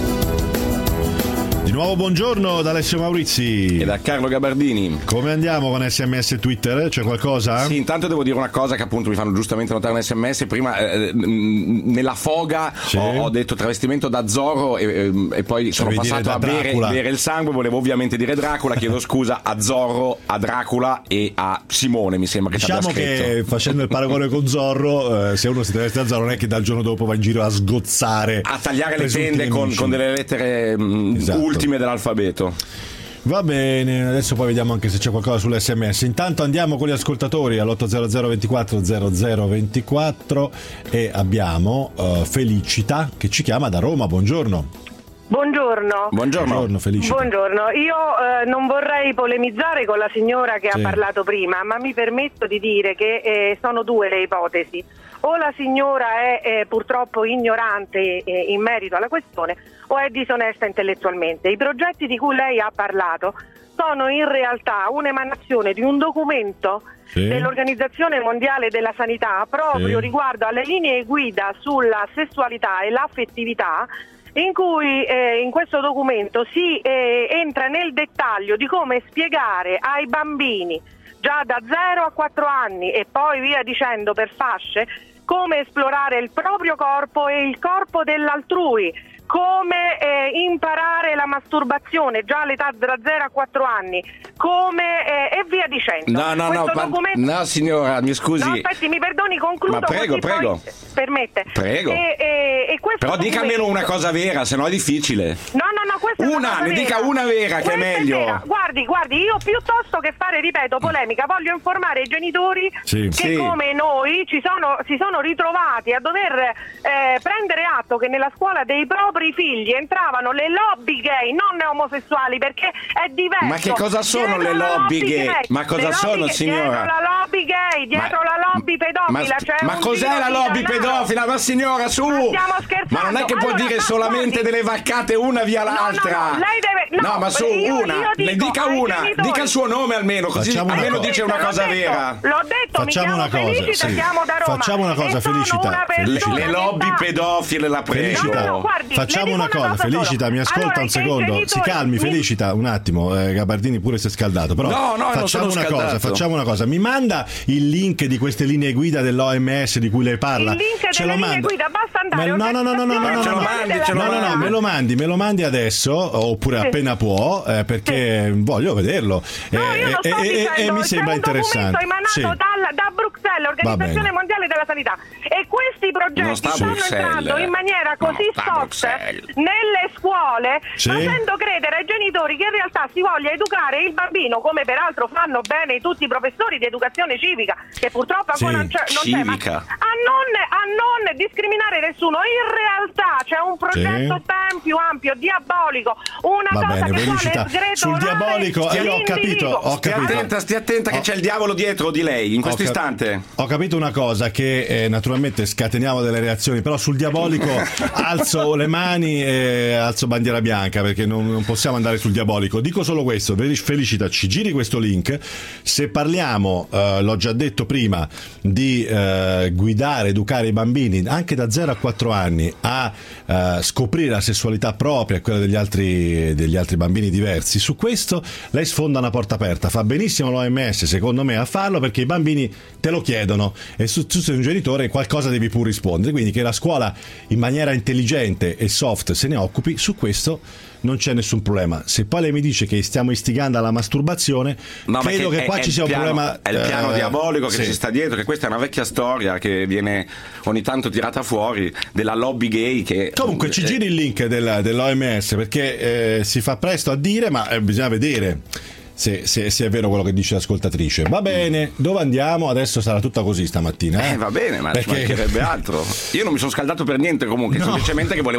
Di nuovo buongiorno da Alessio Maurizi e da Carlo Gabardini. Come andiamo con SMS e Twitter? C'è qualcosa? Sì, intanto devo dire una cosa che appunto mi fanno giustamente notare un SMS. Prima nella foga ho detto travestimento da Zorro e poi sono passato a bere il sangue. Volevo ovviamente dire Dracula, chiedo scusa a Zorro, a Dracula e a Simone, mi sembra che ci abbia scritto. Diciamo che facendo il paragone con Zorro, se uno si traveste da Zorro non è che dal giorno dopo va in giro a sgozzare, a tagliare le tende con delle lettere ultime dell'alfabeto. Va bene, adesso poi vediamo anche se c'è qualcosa sull'SMS. Intanto andiamo con gli ascoltatori all'800 24 0024 e abbiamo Felicita che ci chiama da Roma. Buongiorno. Buongiorno Felicita. Buongiorno, io non vorrei polemizzare con la signora che ha parlato prima, ma mi permetto di dire che sono due le ipotesi. O la signora è purtroppo ignorante in merito alla questione o è disonesta intellettualmente. I progetti di cui lei ha parlato sono in realtà un'emanazione di un documento dell'Organizzazione Mondiale della Sanità proprio riguardo alle linee guida sulla sessualità e l'affettività, in cui in questo documento si entra nel dettaglio di come spiegare ai bambini già da 0 a 4 anni e poi via dicendo per fasce come esplorare il proprio corpo e il corpo dell'altrui, come imparare la masturbazione già all'età da 0 a 4 anni, come e via dicendo. No signora, mi scusi. No, aspetti, mi perdoni, concludo. Ma prego. Permette. Prego. E questo però dica almeno una cosa vera, se no è difficile. No, questa è una cosa ne dica vera. una vera che è Questa meglio. vera. Guardi, io piuttosto che fare, ripeto, polemica, voglio informare i genitori Sì. che Sì. come noi si sono ritrovati a dover prendere atto che nella scuola dei propri figli entravano le lobby gay, non omosessuali, perché è diverso. Ma che cosa sono Dietro le la lobby gay? Ma cosa Le sono, lobby gay, signora? Dietro la lobby gay, dietro la lobby pedofila, c'è ma un cos'è giro la di lobby denaro. pedofila? Ma signora, su! Ma stiamo scherzando? Ma non è che può Allora, dire ma solamente guardi- delle vaccate una via l'altra. No, lei deve... No, ma su, io una. dico Le dica ai una. genitori- Dica il suo nome almeno, così Facciamo una almeno cosa. dice una cosa L'ho detto, vera. L'ho detto, mi Facciamo chiamo una cosa, Felicita, sì. chiamo da Roma. Facciamo una cosa, E sono Felicita. una persona Le che lobby dà- pedofile la prego. Felicita, No, guardi, facciamo le dico una cosa, solo. Felicita, mi ascolta Allora, un i secondo, genitori- si calmi, Felicita, un attimo, Gabardini pure si è scaldato, però No, non facciamo sono scaldato. facciamo una cosa, mi manda il link di queste linee guida dell'OMS di cui lei parla. Il link Ce delle lo linee manda. guida, basta andare. No, Ce lo mandi, me lo mandi adesso, oppure Sì. appena può, perché voglio vederlo. No, io lo sto dicendo, mi c'è sembra un interessante. documento Sì. emanato da Bruxelles, Organizzazione bene. Mondiale della Sanità, e questi Non progetti sta a stanno Bruxelles. entrando in maniera No, così sta a soft Bruxelles. nelle scuole, Sì. facendo credere ai genitori che in realtà si voglia educare il bambino, come peraltro fanno bene tutti i professori di educazione civica, che purtroppo ancora Sì, non c'è, ma civica. a non discriminare nessuno. In realtà c'è un progetto ben più ampio, diabolico, una Va cosa bene, che Felicita, vuole sgretolare sul diabolico io ho l'individuo. capito. Stia attenta che c'è il diavolo dietro di lei in questo Ho cap- istante. Ho capito una cosa, che naturalmente scateniamo delle reazioni, però sul diabolico alzo le mani e alzo bandiera bianca, perché non possiamo andare sul diabolico. Dico solo questo, Felicita, ci giri questo link. Se parliamo, l'ho già detto prima, di guidare, educare i bambini anche da 0 a 4 anni a scoprire la sessualità propria e quella degli altri bambini diversi, su questo lei sfonda una porta aperta. Fa benissimo l'OMS, secondo me, a farlo, perché i bambini te lo chiedono e tu sei un genitore, qualcosa devi pur rispondere, quindi che la scuola in maniera intelligente e soft se ne occupi, su questo non c'è nessun problema. Se poi lei mi dice che stiamo istigando alla masturbazione, No, ma credo che qua ci sia un problema. È il piano diabolico che sì. ci sta dietro, che questa è una vecchia storia che viene ogni tanto tirata fuori, della lobby gay che... Comunque ci giri il link dell'OMS, perché si fa presto a dire, ma bisogna vedere se è vero quello che dice l'ascoltatrice. Va bene, dove andiamo? Adesso sarà tutta così stamattina. Va bene, ma ci perché mancherebbe altro. Io non mi sono scaldato per niente comunque, No. semplicemente che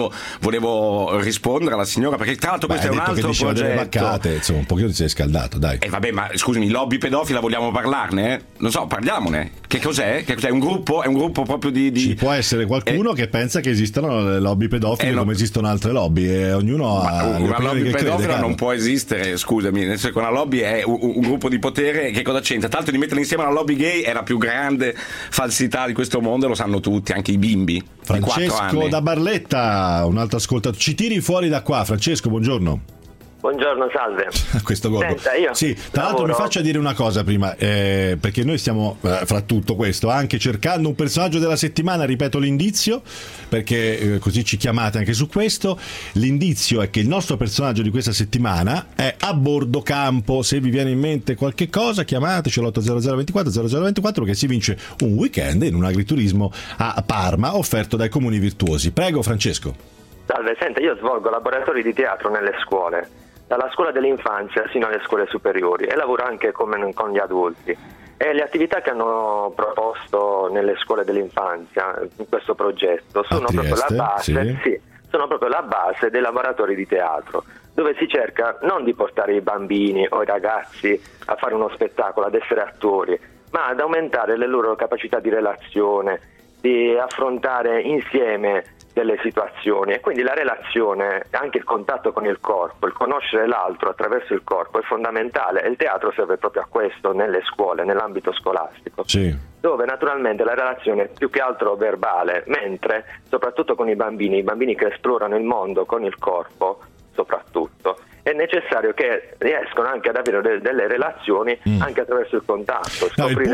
volevo rispondere alla signora, perché tra l'altro questo è un hai detto che altro diceva delle progetto. vaccate, insomma, un pochino ti sei scaldato, dai. Vabbè, ma scusami, lobby pedofila, vogliamo parlarne? Non so, parliamone. Che cos'è? Che cos'è? È un gruppo proprio di... Ci può essere qualcuno che pensa che esistano le lobby pedofile no. come esistono altre lobby, e ognuno ha le una opinioni lobby che crede, pedofila caro. non può esistere, scusami, nel senso che una lobby è un gruppo di potere, che cosa c'entra? Tra l'altro di mettere insieme la lobby gay è la più grande falsità di questo mondo, lo sanno tutti, anche i bimbi di 4 Francesco anni. da Barletta, un altro ascoltatore. Ci tiri fuori da qua, Francesco, buongiorno. Buongiorno, salve. Questo gorgo. Senta, io sì, tra l'altro mi faccia dire una cosa prima, perché noi stiamo fra tutto questo anche cercando un personaggio della settimana, ripeto l'indizio, perché così ci chiamate anche su questo. L'indizio è che il nostro personaggio di questa settimana è a bordo campo. Se vi viene in mente qualche cosa, chiamateci all'80024 perché si vince un weekend in un agriturismo a Parma offerto dai Comuni Virtuosi. Prego, Francesco. Salve, senta, io svolgo laboratori di teatro nelle scuole, dalla scuola dell'infanzia fino alle scuole superiori, e lavoro anche con gli adulti. E le attività che hanno proposto nelle scuole dell'infanzia in questo progetto sono proprio la base, sono proprio la base dei laboratori di teatro, dove si cerca non di portare i bambini o i ragazzi a fare uno spettacolo, ad essere attori, ma ad aumentare le loro capacità di relazione, di affrontare insieme delle situazioni, e quindi la relazione, anche il contatto con il corpo, il conoscere l'altro attraverso il corpo è fondamentale, e il teatro serve proprio a questo nelle scuole, nell'ambito scolastico, dove naturalmente la relazione è più che altro verbale, mentre soprattutto con i bambini che esplorano il mondo con il corpo soprattutto, è necessario che riescano anche ad avere delle relazioni anche attraverso il contatto. No, il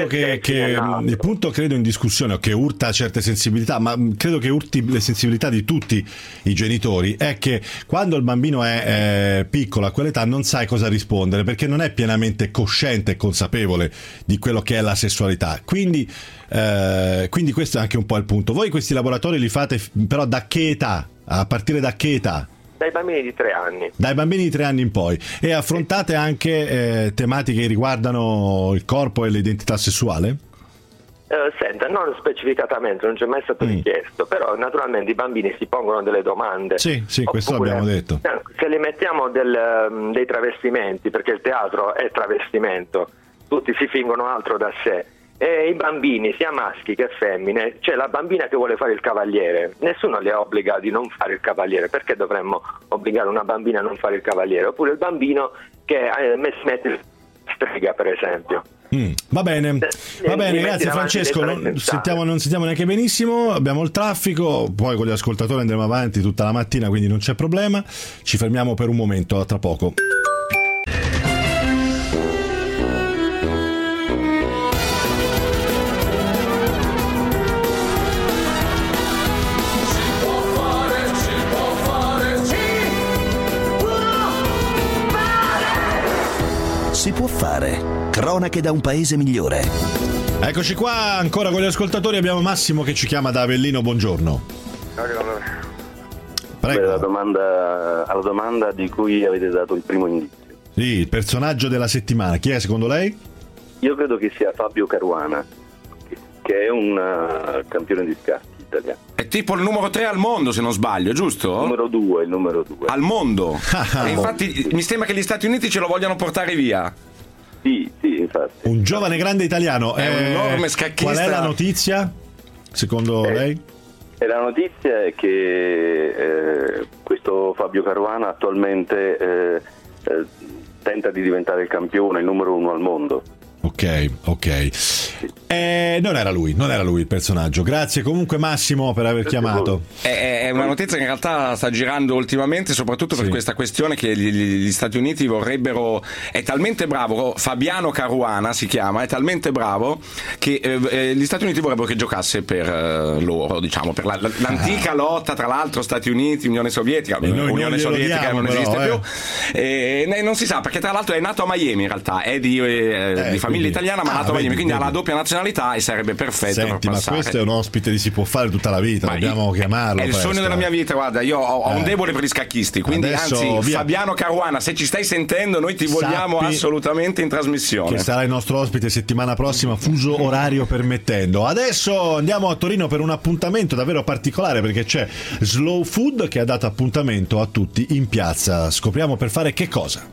punto credo in discussione, che urta certe sensibilità, ma credo che urti le sensibilità di tutti i genitori, è che quando il bambino è piccolo, a quell'età, non sai cosa rispondere, perché non è pienamente cosciente e consapevole di quello che è la sessualità. Quindi questo è anche un po' il punto. Voi questi laboratori li fate però da che età? A partire da che età? Dai bambini di 3 anni. Dai bambini di 3 anni in poi. E affrontate anche tematiche che riguardano il corpo e l'identità sessuale? Senta, non specificatamente, non ci è mai stato richiesto, però naturalmente i bambini si pongono delle domande. Sì, questo l'abbiamo detto. Se li mettiamo dei travestimenti, perché il teatro è travestimento, tutti si fingono altro da sé. E i bambini, sia maschi che femmine, c'è la bambina che vuole fare il cavaliere, nessuno li obbliga di non fare il cavaliere, perché dovremmo obbligare una bambina a non fare il cavaliere? Oppure il bambino che si mette il strega, per esempio. Va bene, grazie Francesco. Non sentiamo neanche benissimo, abbiamo il traffico, poi con gli ascoltatori andremo avanti tutta la mattina, quindi non c'è problema. Ci fermiamo per un momento, tra poco. Si può fare. Cronache da un paese migliore. Eccoci qua, ancora con gli ascoltatori. Abbiamo Massimo che ci chiama da Avellino. Buongiorno. Prego. Alla domanda di cui avete dato il primo indizio. Sì, il personaggio della settimana. Chi è secondo lei? Io credo che sia Fabio Caruana, che è un campione di scacchi italiano. È tipo il numero 3 al mondo, se non sbaglio, giusto? Il numero 2. Al mondo. E infatti mi sembra che gli Stati Uniti ce lo vogliano portare via. Sì, infatti. Un giovane grande italiano. È un enorme scacchista. Qual è la notizia, secondo lei? E la notizia è che questo Fabio Caruana attualmente tenta di diventare il campione, il numero 1 al mondo. Ok. Non era lui il personaggio. Grazie comunque Massimo per aver chiamato. È una notizia che in realtà sta girando ultimamente, soprattutto per questa questione che gli Stati Uniti vorrebbero. È talmente bravo, Fabiano Caruana si chiama, è talmente bravo che gli Stati Uniti vorrebbero che giocasse per loro, diciamo, per l'antica lotta tra l'altro Stati Uniti, Unione Sovietica. L'Unione Sovietica non esiste più. Non si sa, perché tra l'altro è nato a Miami in realtà, è di famiglia italiana ma nato a Miami, quindi ha la doppia nazionalità e sarebbe perfetto per passare. Ma questo è un ospite di Si può fare tutta la vita, dobbiamo chiamarlo. È il sogno della mia vita, guarda, io ho un debole per gli scacchisti, quindi adesso, Fabiano Caruana, se ci stai sentendo noi ti vogliamo assolutamente in trasmissione. Che sarà il nostro ospite settimana prossima, fuso orario permettendo. Adesso andiamo a Torino per un appuntamento davvero particolare, perché c'è Slow Food che ha dato appuntamento a tutti in piazza. Scopriamo per fare che cosa.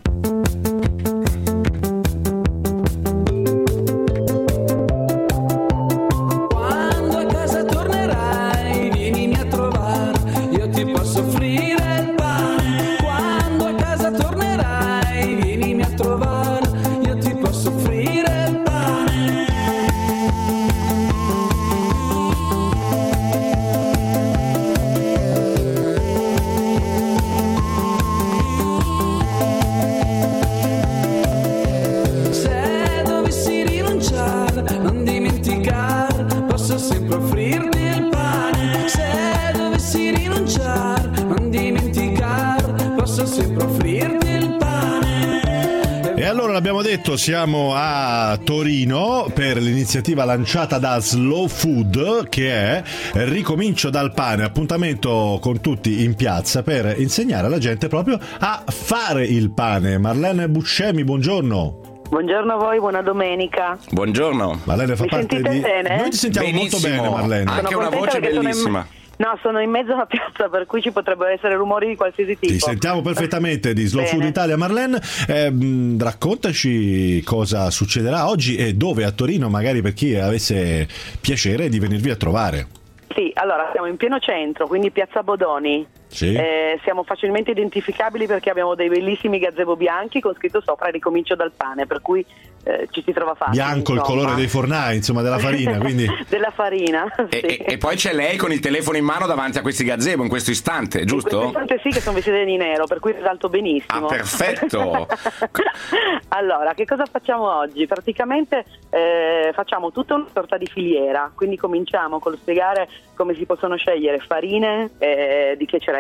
L'abbiamo detto, siamo a Torino per l'iniziativa lanciata da Slow Food, che è Ricomincio dal pane, appuntamento con tutti in piazza per insegnare alla gente proprio a fare il pane. Marlene Buscemi, buongiorno. Buongiorno a voi, buona domenica. Buongiorno. Marlene fa parte di... bene? Noi ti sentiamo benissimo. Molto bene, Marlene. Anche una voce bellissima. No, sono in mezzo alla piazza, per cui ci potrebbero essere rumori di qualsiasi tipo. Ti sentiamo perfettamente di Slow Food Italia, Marlene. Raccontaci cosa succederà oggi e dove a Torino, magari per chi avesse piacere di venirvi a trovare. Sì, allora siamo in pieno centro, quindi piazza Bodoni. Sì. Siamo facilmente identificabili perché abbiamo dei bellissimi gazebo bianchi con scritto sopra Ricomincio dal pane, per cui ci si trova facile. Bianco, insomma. Il colore dei fornai, insomma, della farina, quindi della farina, sì. E poi c'è lei con il telefono in mano davanti a questi gazebo in questo istante, giusto? In questo istante sì, che sono vestite di nero, per cui risalto benissimo. Ah, perfetto. Allora, che cosa facciamo oggi? Praticamente facciamo tutta una sorta di filiera, quindi cominciamo con lo spiegare come si possono scegliere farine di che cereali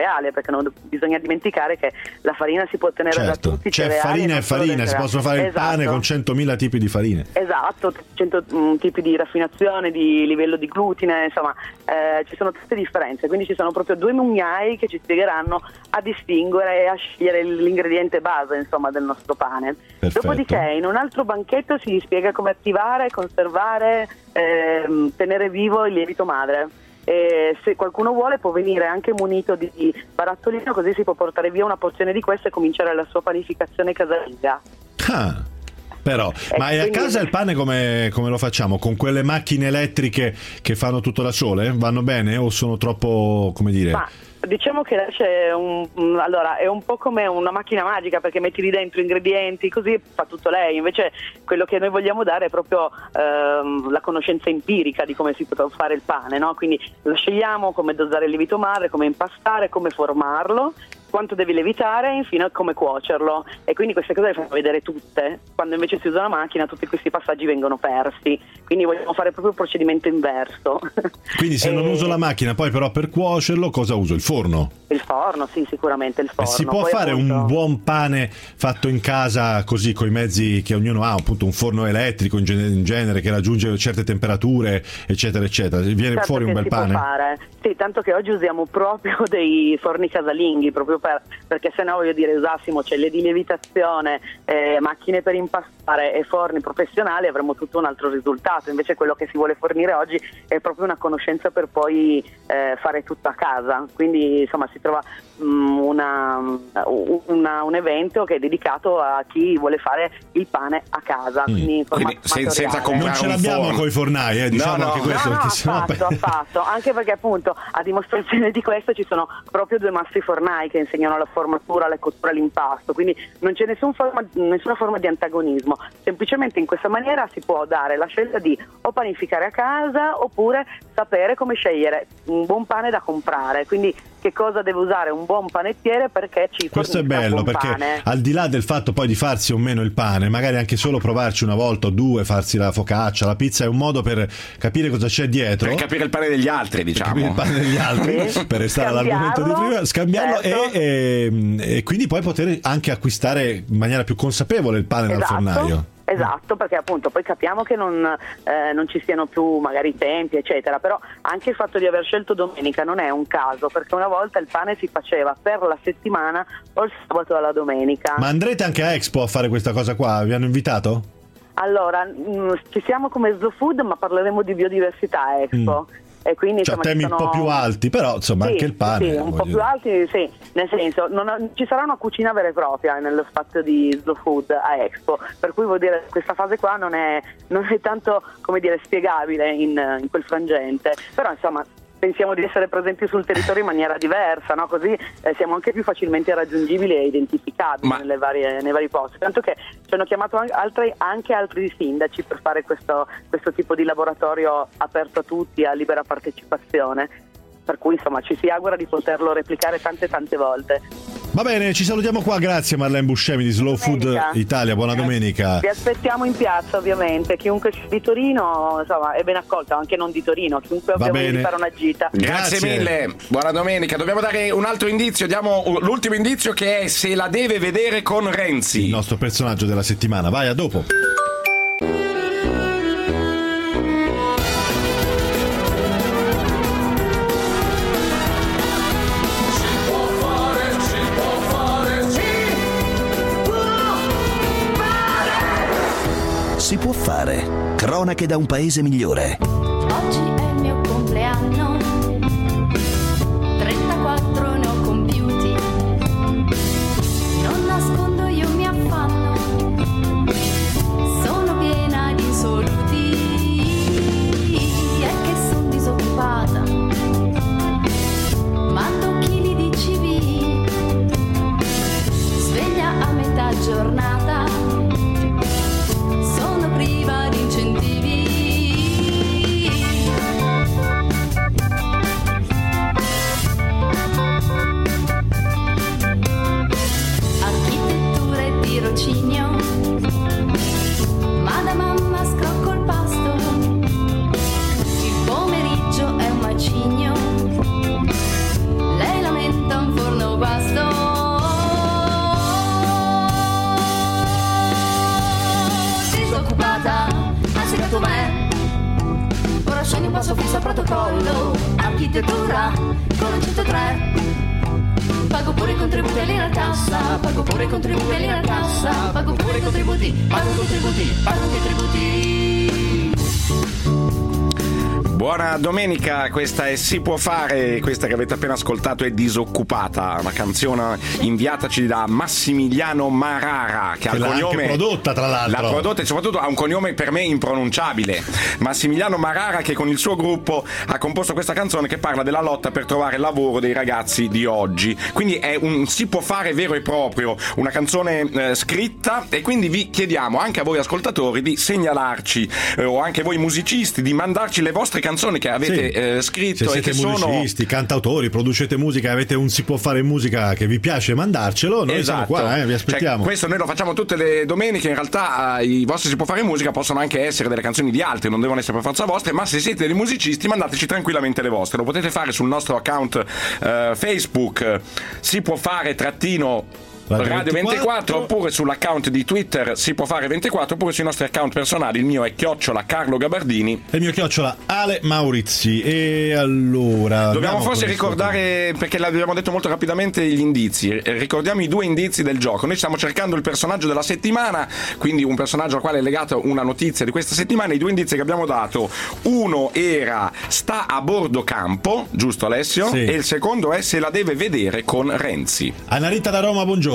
cereale, perché non bisogna dimenticare che la farina si può ottenere da tutti i c'è cereali. farina e farina, si possono fare il pane con 100.000 tipi di farine. Esatto, 100 tipi di raffinazione, di livello di glutine, insomma ci sono tutte differenze, quindi ci sono proprio 2 mugnai che ci spiegheranno a distinguere e a scegliere l'ingrediente base, insomma, del nostro pane. Perfetto. Dopodiché in un altro banchetto si spiega come attivare, conservare, tenere vivo il lievito madre. E se qualcuno vuole può venire anche munito di barattolino, così si può portare via una porzione di questo e cominciare la sua panificazione casalinga. Però, ma e a casa il pane come lo facciamo? Con quelle macchine elettriche che fanno tutto da sole? Vanno bene o sono troppo, come dire? Ma diciamo che c'è allora è un po' come una macchina magica, perché metti lì dentro ingredienti, così fa tutto lei. Invece quello che noi vogliamo dare è proprio la conoscenza empirica di come si può fare il pane, no? Quindi lo scegliamo, come dosare il lievito madre, come impastare, come formarlo, quanto devi lievitare e infine come cuocerlo, e quindi queste cose le fanno vedere tutte. Quando invece si usa la macchina tutti questi passaggi vengono persi, quindi vogliamo fare proprio il procedimento inverso. Quindi se non uso la macchina, poi però per cuocerlo cosa uso? Il forno? Il forno, sì, sicuramente il forno. Si può poi fare appunto un buon pane fatto in casa così, con i mezzi che ognuno ha, appunto un forno elettrico in genere che raggiunge certe temperature, eccetera eccetera, viene fuori un bel pane? Può fare. Sì, tanto che oggi usiamo proprio dei forni casalinghi, proprio perché se no, voglio dire, usassimo celle di lievitazione, macchine per impastare e forni professionali, avremmo tutto un altro risultato. Invece quello che si vuole fornire oggi è proprio una conoscenza per poi fare tutto a casa. Quindi insomma si trova un evento che è dedicato a chi vuole fare il pane a casa, quindi in formato senza comprare. Non ce l'abbiamo con i fornai, diciamo anche questo, perché sennò affatto, anche perché appunto a dimostrazione di questo ci sono proprio 2 mastri fornai che insegnano la formatura, la cottura, l'impasto, quindi non c'è nessuna forma di antagonismo. Semplicemente in questa maniera si può dare la scelta di o panificare a casa oppure sapere come scegliere un buon pane da comprare, quindi che cosa deve usare un buon panettiere perché ci questo è bello, perché pane. Al di là del fatto poi di farsi o meno il pane, magari anche solo provarci una volta o due, farsi la focaccia, la pizza, è un modo per capire cosa c'è dietro, per capire il pane degli altri, diciamo, capire il pane degli altri per restare all'argomento di prima, scambiarlo, certo. e quindi poi poter anche acquistare in maniera più consapevole il pane dal fornaio. Esatto, perché appunto poi capiamo che non ci siano più magari tempi eccetera, però anche il fatto di aver scelto domenica non è un caso, perché una volta il pane si faceva per la settimana o il sabato alla domenica. Ma andrete anche a Expo a fare questa cosa qua? Vi hanno invitato? Allora, ci siamo come Slow Food, ma parleremo di biodiversità a Expo. E quindi, cioè insomma, temi un po' più alti, però insomma anche il pane. Sì, un po' più alti, sì, nel senso ci sarà una cucina vera e propria nello spazio di Slow Food a Expo, per cui vuol dire questa fase qua non è tanto, come dire, spiegabile in quel frangente, però insomma pensiamo di essere presenti sul territorio in maniera diversa, no? Così siamo anche più facilmente raggiungibili e identificabili nei vari posti, tanto che ci hanno chiamato anche altri sindaci per fare questo tipo di laboratorio aperto a tutti, a libera partecipazione, per cui insomma ci si augura di poterlo replicare tante volte. Va bene, ci salutiamo qua, grazie Marlene Buscemi di Slow Food Italia, buona domenica. Vi aspettiamo in piazza ovviamente, chiunque sia di Torino insomma è ben accolto, anche non di Torino, chiunque abbia voglia di fare una gita. Grazie mille, buona domenica. Dobbiamo dare un altro indizio, diamo l'ultimo indizio che è se la deve vedere con Renzi. Il nostro personaggio della settimana, vai, a dopo. Si può fare. Cronache da un paese migliore. Oggi è il mio compleanno, 34 ne ho compiuti, non nascondo io mi affanno, sono piena di insoluti, è che son disoccupata, mando chili di CV, sveglia a metà giornata, priva di incentivi. passo fisso a protocollo. Architettura con un 103. Pago pure i contributi alla cassa, pago pure i contributi alla cassa, pago pure i contributi, pago i contributi, pago i contributi. Buona domenica, questa è Si può fare, questa che avete appena ascoltato è Disoccupata, una canzone inviataci da Massimiliano Marara, che ha un cognome, anche prodotta tra l'altro. l'ha prodotta e soprattutto ha un cognome per me impronunciabile. Massimiliano Marara, che con il suo gruppo ha composto questa canzone che parla della lotta per trovare lavoro dei ragazzi di oggi. Quindi è un Si può fare vero e proprio, una canzone scritta, e quindi vi chiediamo anche a voi ascoltatori di segnalarci o anche voi musicisti di mandarci le vostre canzoni che avete scritto. Se siete e che musicisti, cantautori, producete musica, avete un Si può fare musica che vi piace, mandarcelo, noi siamo qua, vi aspettiamo. Cioè, questo noi lo facciamo tutte le domeniche, in realtà i vostri Si può fare musica possono anche essere delle canzoni di altri, non devono essere per forza vostre, ma se siete dei musicisti mandateci tranquillamente le vostre, lo potete fare sul nostro account Facebook Si può fare Radio 24, oppure sull'account di Twitter Si può fare 24, oppure sui nostri account personali. Il mio è @Carlo Gabardini e il mio @Ale Maurizi. E allora dobbiamo forse ricordare, perché l'abbiamo detto molto rapidamente, gli indizi. Ricordiamo i 2 indizi del gioco. Noi stiamo cercando il personaggio della settimana, quindi un personaggio al quale è legato una notizia di questa settimana. I 2 indizi che abbiamo dato, uno era sta a bordo campo, giusto Alessio? Sì. E il secondo è se la deve vedere con Renzi. Annarita da Roma, buongiorno.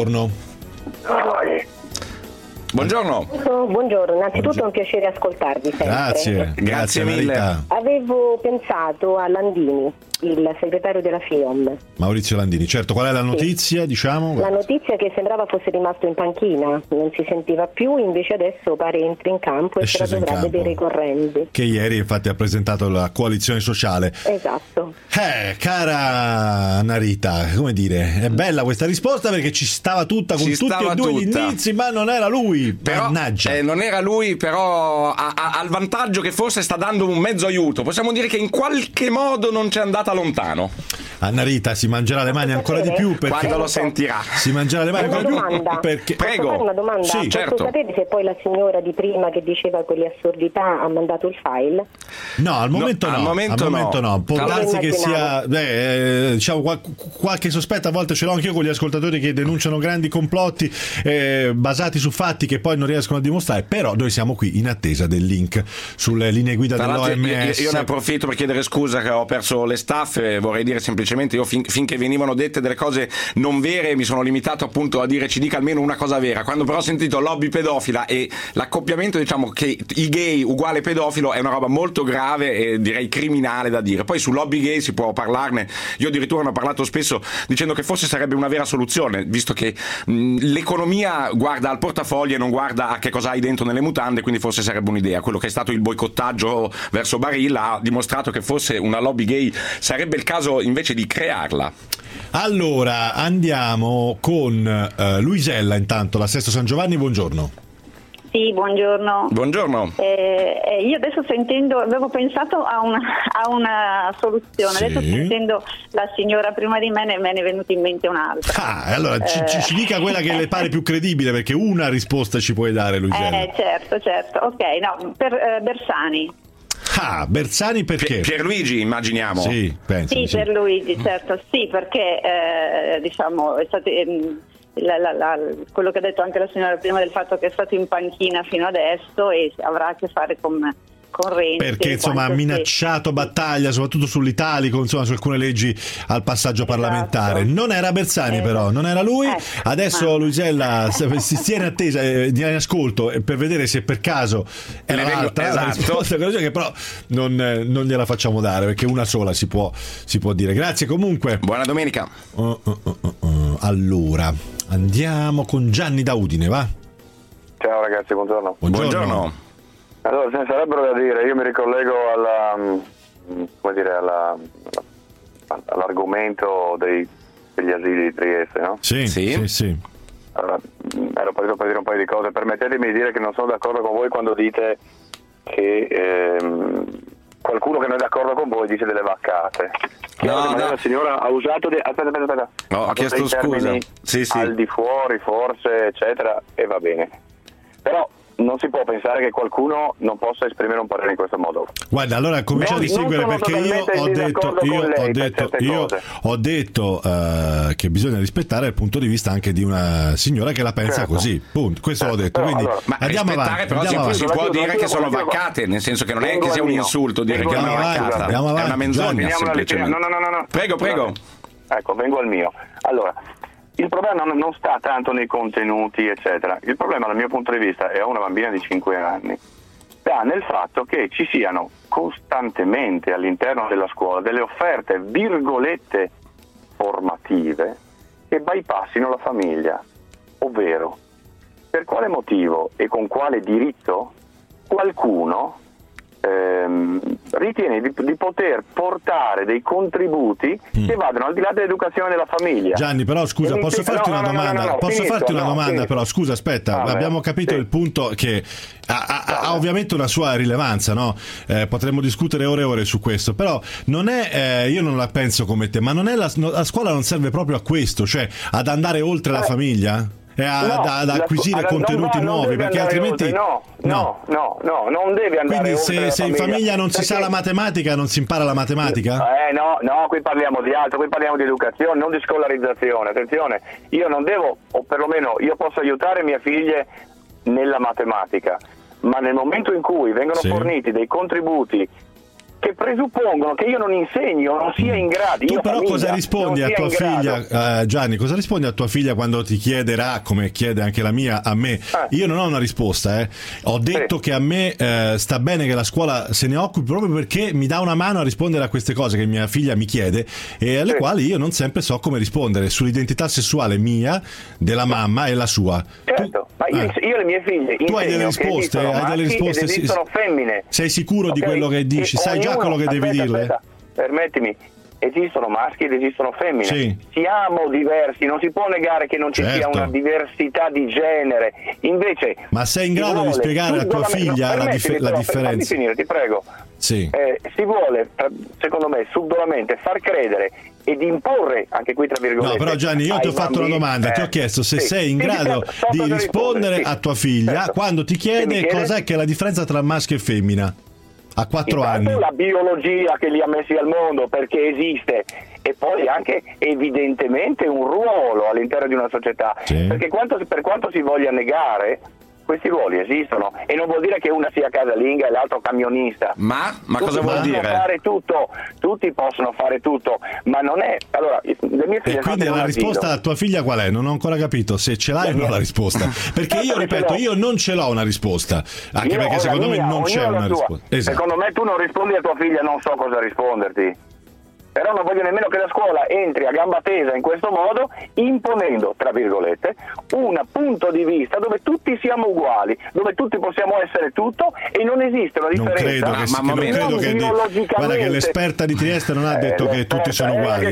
Buongiorno. Buongiorno, innanzitutto è un piacere ascoltarvi sempre. Grazie mille. Annarita. Avevo pensato a Landini, il segretario della FIOM. Maurizio Landini, certo. Qual è la notizia, diciamo? La notizia è che sembrava fosse rimasto in panchina, non si sentiva più, invece adesso pare entri in campo e se la dovrà vedere con Renzi. Che ieri infatti ha presentato la coalizione sociale. Esatto. Cara Narita, come dire, è bella questa risposta perché ci stava tutta con tutti e due gli indizi, ma non era lui. Mannaggia. Non era lui, però ha il vantaggio che forse sta dando un mezzo aiuto. Possiamo dire che in qualche modo non c'è andata lontano. Annarita si mangerà le mani ancora di più perché quando lo sentirà. Si mangerà le mani ancora di più perché Posso fare una domanda? Sì, Posso certo. sapere se poi la signora di prima che diceva quelle assurdità ha mandato il file? No, al momento no. Al momento no. Può darsi che sia diciamo qualche sospetto, a volte ce l'ho anch'io con gli ascoltatori che denunciano grandi complotti basati su fatti che poi non riescono a dimostrare, però noi siamo qui in attesa del link sulle linee guida dell'OMS. Io ne approfitto per chiedere scusa che ho perso le staffe, vorrei dire semplicemente io finché venivano dette delle cose non vere mi sono limitato appunto a dire ci dica almeno una cosa vera. Quando però ho sentito lobby pedofila e l'accoppiamento, diciamo che i gay uguale pedofilo, è una roba molto grave e direi criminale da dire. Poi su lobby gay si può parlarne, io addirittura ne ho parlato spesso dicendo che forse sarebbe una vera soluzione, visto che l'economia guarda al portafoglio e non guarda a che cosa hai dentro nelle mutande, quindi forse sarebbe un'idea. Quello che è stato il boicottaggio verso Barilla ha dimostrato che forse una lobby gay sarebbe il caso invece di crearla. Allora andiamo con Luisella, intanto la Sesto San Giovanni, buongiorno. Sì, buongiorno. Buongiorno. Io adesso sentendo, avevo pensato a una soluzione, Sì. adesso sentendo la signora prima di me ne è venuta in mente un'altra. Allora ci dica quella che le pare più credibile, perché una risposta ci puoi dare, Luisella. Certo, ok, no, per Bersani. Bersani perché? Pierluigi, immaginiamo. Sì, penso. Sì, Pierluigi, certo, sì, perché diciamo è stato quello che ha detto anche la signora prima del fatto che è stato in panchina fino adesso e avrà a che fare con Renzi, perché insomma ha minacciato battaglia soprattutto sull'Italico, insomma su alcune leggi al passaggio parlamentare. Non era Bersani però, non era lui. Adesso Luisella si tiene attesa in ascolto per vedere se per caso era l'altra la risposta, che però non gliela facciamo dare perché una sola si può dire. Grazie comunque, buona domenica. Allora andiamo con Gianni da Udine, va? Ciao ragazzi, buongiorno. Buongiorno. Allora, ce ne sarebbero da dire, io mi ricollego all'argomento degli asili di Trieste, no? Sì. Allora, ero partito per dire un paio di cose, permettetemi di dire che non sono d'accordo con voi quando dite che qualcuno che non è d'accordo con voi dice delle vaccate. La signora ha usato aspetta. No, ho chiesto scusa. Sì. Al di fuori forse, eccetera, e va bene. però non si può pensare che qualcuno non possa esprimere un parere in questo modo. Guarda, allora comincia a distinguere, perché io ho detto che bisogna rispettare il punto di vista anche di una signora che la pensa così, punto. Questo l'ho detto, quindi ma andiamo rispettare avanti. però si può dire che sono vaccate, nel senso che non è che sia un insulto dire che è una vaccata, è una menzogna semplicemente. No. Prego. Ecco, vengo al mio. Allora, il problema non sta tanto nei contenuti, eccetera. Il problema, dal mio punto di vista, e ho una bambina di 5 anni, sta nel fatto che ci siano costantemente all'interno della scuola delle offerte, virgolette, formative che bypassino la famiglia. Ovvero, per quale motivo e con quale diritto qualcuno ritiene di poter portare dei contributi che vadano al di là dell'educazione della famiglia. Gianni, però scusa, posso farti una domanda? Posso farti una domanda, però scusa, aspetta, abbiamo capito il punto, che ha ovviamente una sua rilevanza, no? Potremmo discutere ore e ore su questo, però non è, io non la penso come te, ma non è la scuola non serve proprio a questo, cioè ad andare oltre la famiglia? Ad acquisire contenuti nuovi, perché altrimenti no, non deve andare oltre. Quindi se in famiglia non si sa la matematica, non si impara la matematica? No, qui parliamo di altro, qui parliamo di educazione, non di scolarizzazione. Attenzione, io non devo, o perlomeno io posso aiutare mie figlie nella matematica, ma nel momento in cui vengono forniti dei contributi che presuppongono che io non insegni o non sia in grado. Tu però cosa rispondi a tua figlia, Gianni? Cosa rispondi a tua figlia quando ti chiederà, come chiede anche la mia a me? Io non ho una risposta, ho detto che a me sta bene che la scuola se ne occupi, proprio perché mi dà una mano a rispondere a queste cose che mia figlia mi chiede e alle quali io non sempre so come rispondere, sull'identità sessuale mia, della mamma e la sua. Certo, ma io le mie figlie tu hai delle risposte? Esistono femmine. Sei sicuro di quello che dici? Sai già quello che devi dirle? Permettimi, esistono maschi ed esistono femmine. Siamo diversi, non si può negare che non ci sia una diversità di genere. Invece, ma sei in grado di spiegare a tua figlia la differenza? Fammi finire, ti prego. Si vuole, secondo me, subdolamente far credere ed imporre, anche qui tra virgolette. No, però Gianni, io ti ho fatto una domanda, ti ho chiesto se sei in grado di rispondere a tua figlia quando ti chiede cos'è che è la differenza tra maschio e femmina. A 4 anni. La biologia che li ha messi al mondo, perché esiste, e poi anche evidentemente un ruolo all'interno di una società, perché per quanto si voglia negare, questi ruoli esistono, e non vuol dire che una sia casalinga e l'altro camionista. Ma cosa vuol dire? Fare tutto, tutti possono fare tutto, ma non è. Allora, le mie figlie. E quindi la risposta a tua figlia qual è? Non ho ancora capito se ce l'hai o non la risposta. Perché io ripeto, io non ce l'ho una risposta, anche perché secondo me non c'è una risposta. Secondo me tu non rispondi a tua figlia, non so cosa risponderti. Però non voglio nemmeno che la scuola entri a gamba tesa in questo modo, imponendo, tra virgolette, un punto di vista dove tutti siamo uguali, dove tutti possiamo essere tutto e non esiste una differenza. Non credo che guarda che l'esperta di Trieste non ha detto che tutti sono uguali.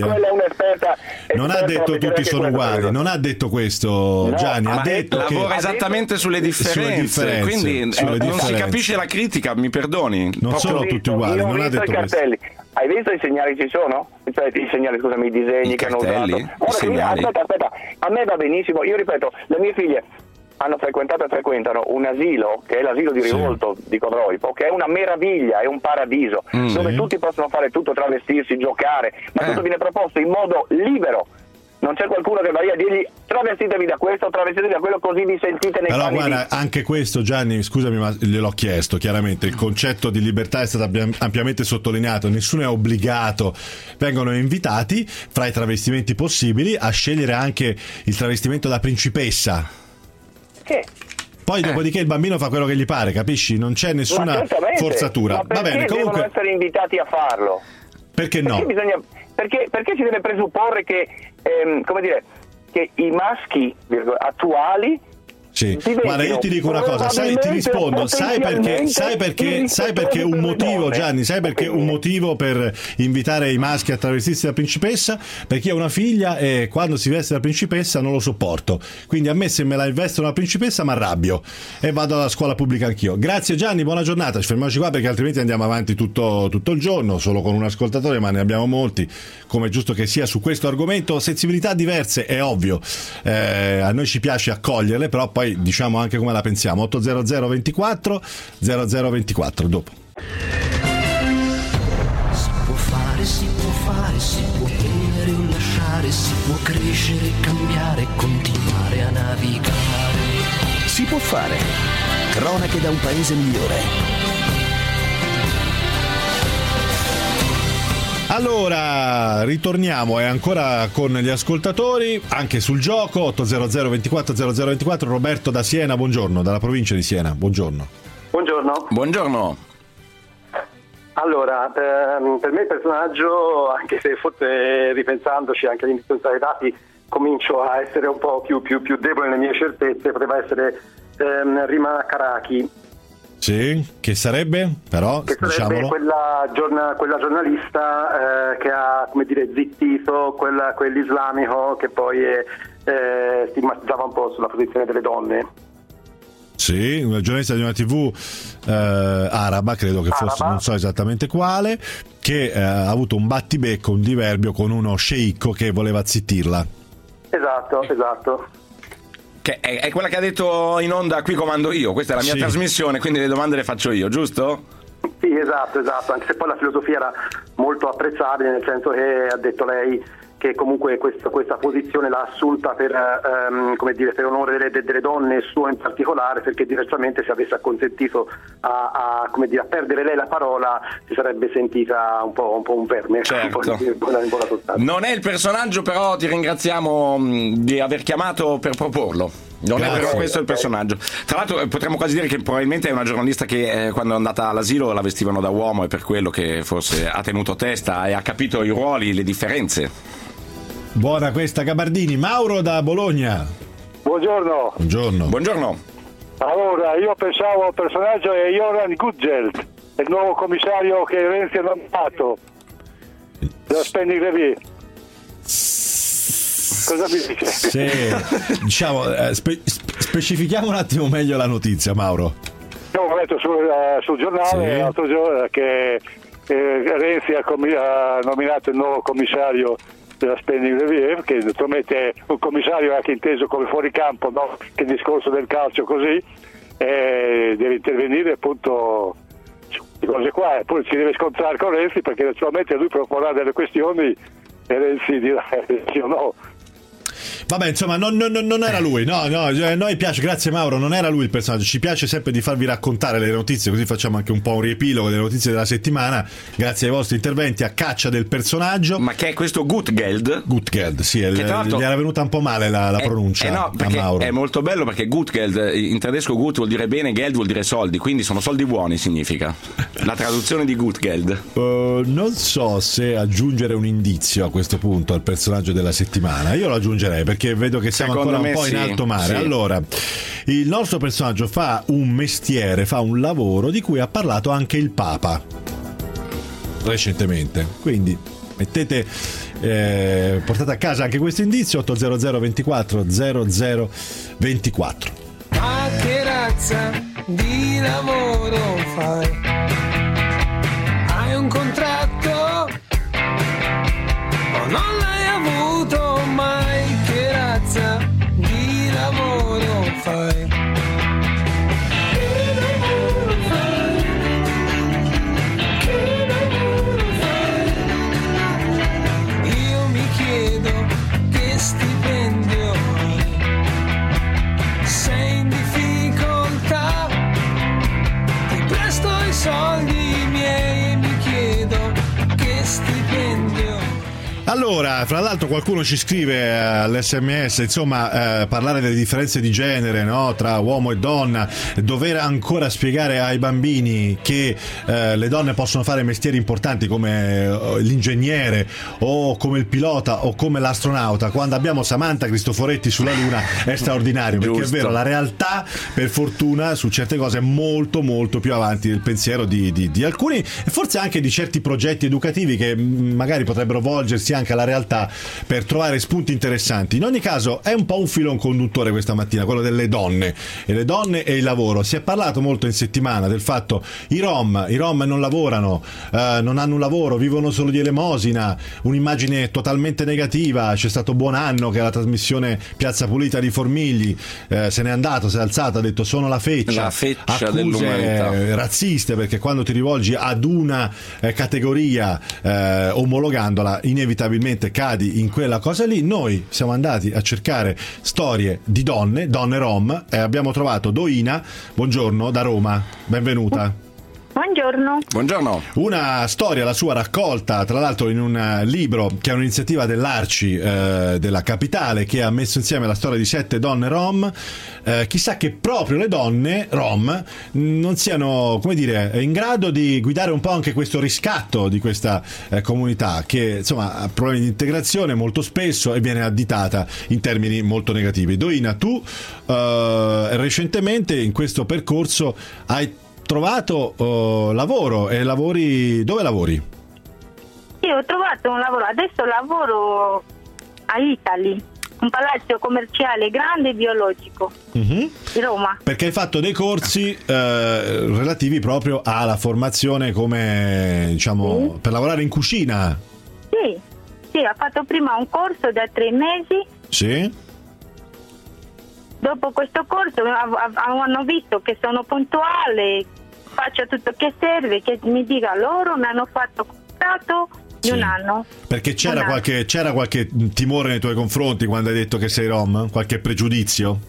Non ha detto tutti sono uguali, non ha detto questo, Gianni, ha detto che lavora esattamente sulle differenze, quindi non si capisce la critica, mi perdoni. Non sono tutti uguali, non ha detto questo. Hai visto i segnali ci sono? Cioè i segnali, scusami, i disegni che hanno usato. Aspetta, a me va benissimo, io ripeto, le mie figlie hanno frequentato e frequentano un asilo, che è l'asilo di Rivolto di Codroipo, che è una meraviglia, è un paradiso, dove tutti possono fare tutto, travestirsi, giocare, ma tutto viene proposto in modo libero. Non c'è qualcuno che va lì a dirgli travestitevi da questo, travestitevi da quello, così vi sentite nei panni. Però guarda, anche questo, Gianni, scusami, ma gliel'ho chiesto chiaramente, il concetto di libertà è stato ampiamente sottolineato, nessuno è obbligato, vengono invitati fra i travestimenti possibili a scegliere anche il travestimento da principessa. Poi dopodiché il bambino fa quello che gli pare, capisci? Non c'è nessuna forzatura. Ma va bene, comunque devono essere invitati a farlo? Perché no? Perché si deve presupporre che che i maschi attuali guarda, io ti dico una cosa, ti rispondo, sai perché un motivo, Gianni, sai perché un motivo per invitare i maschi a travestirsi da principessa? Perché io ho una figlia e quando si veste da principessa non lo sopporto, quindi a me se me la investono da principessa mi arrabbio e vado alla scuola pubblica anch'io. Grazie Gianni, buona giornata, ci fermiamoci qua perché altrimenti andiamo avanti tutto il giorno solo con un ascoltatore, ma ne abbiamo molti, come è giusto che sia su questo argomento. Sensibilità diverse, è ovvio, a noi ci piace accoglierle, però poi poi diciamo anche come la pensiamo. 800 24 0024 dopo. Si può fare, si può prendere o lasciare, si può crescere, cambiare, continuare a navigare. Si può fare. Cronache da un paese migliore. Allora, ritorniamo ancora con gli ascoltatori, anche sul gioco. 800 24 0024. Roberto da Siena, buongiorno, dalla provincia di Siena, buongiorno. Buongiorno. Allora, per me il personaggio, anche se forse ripensandoci anche all'inizio dei dati, comincio a essere un po' più debole nelle mie certezze, poteva essere Rima Karaki. Sì, che sarebbe però? Che sarebbe quella giornalista che ha, come dire, zittito quell'islamico che poi stigmatizzava un po' sulla posizione delle donne. Sì, una giornalista di una TV araba, credo che fosse, non so esattamente quale, che ha avuto un battibecco, un diverbio con uno sceicco che voleva zittirla. Esatto. Che è quella che ha detto in onda: qui comando io, questa è la mia trasmissione, quindi le domande le faccio io, giusto? Sì, esatto, anche se poi la filosofia era molto apprezzabile, nel senso che ha detto lei che comunque questa posizione l'ha assunta per onore delle donne, suo in particolare, perché diversamente se avesse acconsentito a perdere lei la parola si sarebbe sentita un po' un verme. Certo. Un po' la sostanza. Non è il personaggio, però ti ringraziamo di aver chiamato per proporlo. Non è però questo il personaggio. Tra l'altro potremmo quasi dire che probabilmente è una giornalista che quando è andata all'asilo la vestivano da uomo, e per quello che forse ha tenuto testa e ha capito i ruoli, le differenze. Buona questa, Gabardini. Mauro da Bologna. Buongiorno. Allora, io pensavo al personaggio è Joran Gutgeld, il nuovo commissario che Renzi ha nominato della Spending Review. Cosa mi dice? Sì, diciamo, specifichiamo un attimo meglio la notizia, Mauro. Io ho letto sul giornale l'altro giorno che Renzi ha nominato il nuovo commissario della Spending Review, che naturalmente è un commissario anche inteso come fuori campo, no? Che il discorso del calcio così, deve intervenire appunto su queste cose qua, e poi si deve scontrare con Renzi, perché naturalmente lui proporrà delle questioni e Renzi dirà sì o no. Vabbè, insomma, non era lui. No, a noi piace, grazie Mauro, non era lui il personaggio. Ci piace sempre di farvi raccontare le notizie, così facciamo anche un po' un riepilogo delle notizie della settimana, grazie ai vostri interventi a caccia del personaggio. Ma che è questo Gutgeld? Gutgeld, sì, gli era venuta un po' male la pronuncia. No, perché a Mauro. È molto bello, perché Gutgeld in tedesco Gut vuol dire bene, Geld vuol dire soldi, quindi sono soldi buoni, significa la traduzione di Gutgeld. Non so se aggiungere un indizio a questo punto al personaggio della settimana. Io lo aggiungerei, perché vedo che siamo ancora un po' in alto mare. Sì. Allora, il nostro personaggio fa un mestiere, fa un lavoro di cui ha parlato anche il Papa recentemente, quindi mettete portate a casa anche questo indizio. 800 24 0024. Ma che razza di lavoro fai? Hai un contratto o non l'hai avuto mai? Che razza di lavoro fai? Che lavoro fai? Che lavoro fai? Io mi chiedo che stipendio hai. Sei in difficoltà, ti presto i soldi miei e mi chiedo che stipendio. Allora, fra l'altro qualcuno ci scrive all'SMS, insomma, parlare delle differenze di genere, no? Tra uomo e donna, dover ancora spiegare ai bambini che le donne possono fare mestieri importanti come l'ingegnere o come il pilota o come l'astronauta, quando abbiamo Samantha Cristoforetti sulla Luna, è straordinario. Perché è vero, la realtà, per fortuna, su certe cose è molto molto più avanti del pensiero di alcuni, e forse anche di certi progetti educativi che magari potrebbero volgersi affianca la realtà per trovare spunti interessanti. In ogni caso è un po' un filon conduttore questa mattina, quello delle donne e il lavoro. Si è parlato molto in settimana del fatto i Rom non lavorano, non hanno un lavoro, vivono solo di elemosina, un'immagine totalmente negativa. C'è stato Buonanno che alla trasmissione Piazza Pulita di Formigli se n'è andato, si è alzato, ha detto sono la feccia dell'umanità, razziste, perché quando ti rivolgi ad una categoria omologandola inevitabilmente cadi in quella cosa lì. Noi siamo andati a cercare storie di donne Rom, e abbiamo trovato Doina, buongiorno, da Roma, benvenuta. Buongiorno. Una storia, la sua, raccolta tra l'altro in un libro che è un'iniziativa dell'Arci della capitale, che ha messo insieme la storia di 7 donne Rom. Chissà che proprio le donne Rom non siano, come dire, in grado di guidare un po' anche questo riscatto di questa comunità che insomma ha problemi di integrazione molto spesso e viene additata in termini molto negativi. Doina, tu recentemente in questo percorso hai trovato lavoro e lavori. Dove lavori? Io ho trovato un lavoro, adesso lavoro a Italy, un palazzo commerciale grande e biologico di Roma. Perché hai fatto dei corsi relativi proprio alla formazione come, diciamo, per lavorare in cucina. Sì, ho fatto prima un corso da 3 mesi. Sì. Dopo questo corso hanno visto che sono puntuale, faccio tutto che serve, che mi dica loro, mi hanno fatto contratto di un anno. Perché c'era qualche timore nei tuoi confronti quando hai detto che sei Rom? Qualche pregiudizio?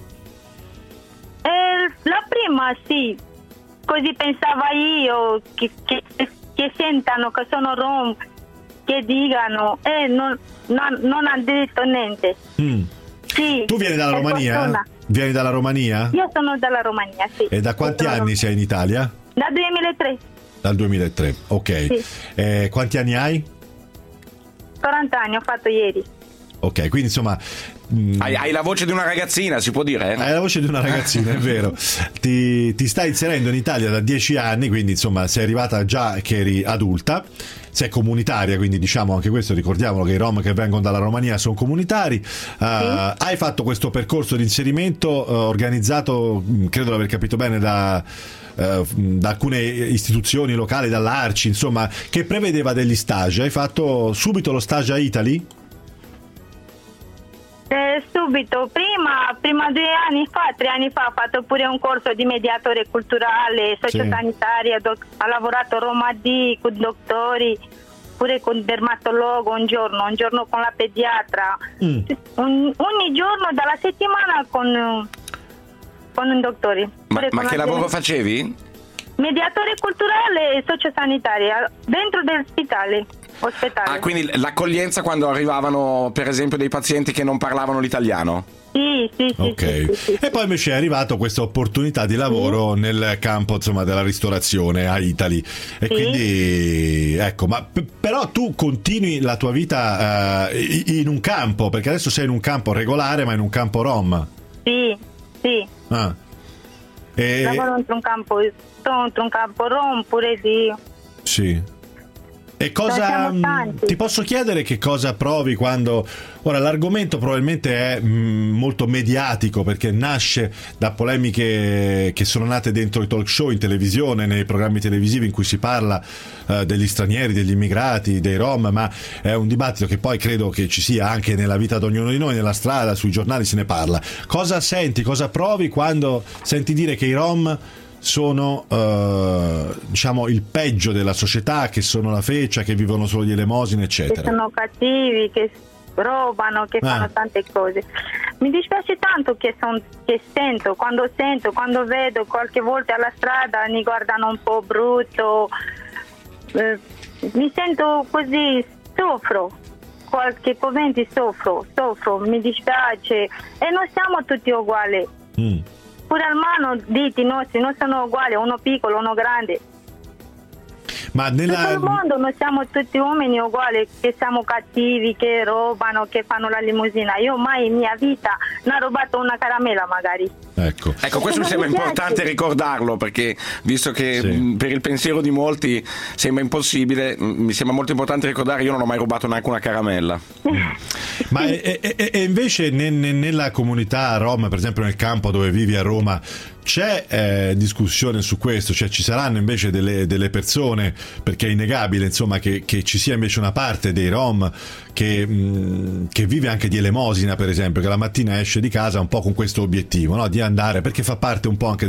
La prima sì, così pensava io, che sentano che sono Rom, che dicano non ha detto niente. Sì, tu vieni dalla Romania? Vieni dalla Romania? Io sono dalla Romania, sì. E da quanti anni sei in Italia? Dal 2003. Dal 2003, ok. Sì. Quanti anni hai? 40 anni, ho fatto ieri. Ok, quindi insomma... Hai la voce di una ragazzina, si può dire? Hai la voce di una ragazzina, è vero. Ti stai inserendo in Italia da 10 anni, quindi insomma sei arrivata già che eri adulta, sei comunitaria, quindi diciamo anche questo, ricordiamolo che i Rom che vengono dalla Romania sono comunitari. Hai fatto questo percorso di inserimento organizzato, credo di aver capito bene, da alcune istituzioni locali, dall'Arci, insomma, che prevedeva degli stage. Hai fatto subito lo stage a Italy? Subito, prima 3 anni fa ho fatto pure un corso di mediatore culturale, sociosanitario, ho lavorato a Roma D con dottori, pure con dermatologo un giorno con la pediatra, ogni giorno dalla settimana con un dottore. Ma che lavoro facevi? Mediatore culturale e sociosanitario dentro dell'ospedale. Ah, quindi l'accoglienza quando arrivavano per esempio dei pazienti che non parlavano l'italiano? Sì. Ok. E poi invece è arrivato questa opportunità di lavoro nel campo, insomma, della ristorazione a Italy. E quindi ecco, ma però tu continui la tua vita in un campo, perché adesso sei in un campo regolare, ma in un campo Rom. Sì. Lavoro in un campo Rom pure di... Sì. E cosa ti posso chiedere, che cosa provi quando ora l'argomento probabilmente è molto mediatico, perché nasce da polemiche che sono nate dentro i talk show in televisione, nei programmi televisivi in cui si parla degli stranieri, degli immigrati, dei Rom, ma è un dibattito che poi credo che ci sia anche nella vita di ognuno di noi, nella strada, sui giornali se ne parla. Cosa senti, cosa provi quando senti dire che i Rom sono diciamo il peggio della società, che sono la feccia, che vivono solo di elemosine, eccetera? Che sono cattivi, che robano, che fanno tante cose. Mi dispiace tanto quando vedo qualche volta alla strada mi guardano un po' brutto, mi sento così, soffro. Qualche momento soffro, mi dispiace, e non siamo tutti uguali. Pure al mano diti nostri non sono uguali, uno piccolo, uno grande. Ma Tutto il mondo, noi siamo tutti uomini uguali, che siamo cattivi, che rubano, che fanno la limousina. Io mai in mia vita non ho rubato una caramella magari. Ecco, questo mi sembra importante ricordarlo, perché visto che per il pensiero di molti sembra impossibile, mi sembra molto importante ricordare: io non ho mai rubato neanche una caramella. Ma e invece nella comunità rom, per esempio nel campo dove vivi a Roma, c'è discussione su questo? Cioè ci saranno invece delle persone, perché è innegabile insomma che ci sia invece una parte dei rom che vive anche di elemosina, per esempio, che la mattina esce di casa un po' con questo obiettivo, no? Di andare, perché fa parte un po' anche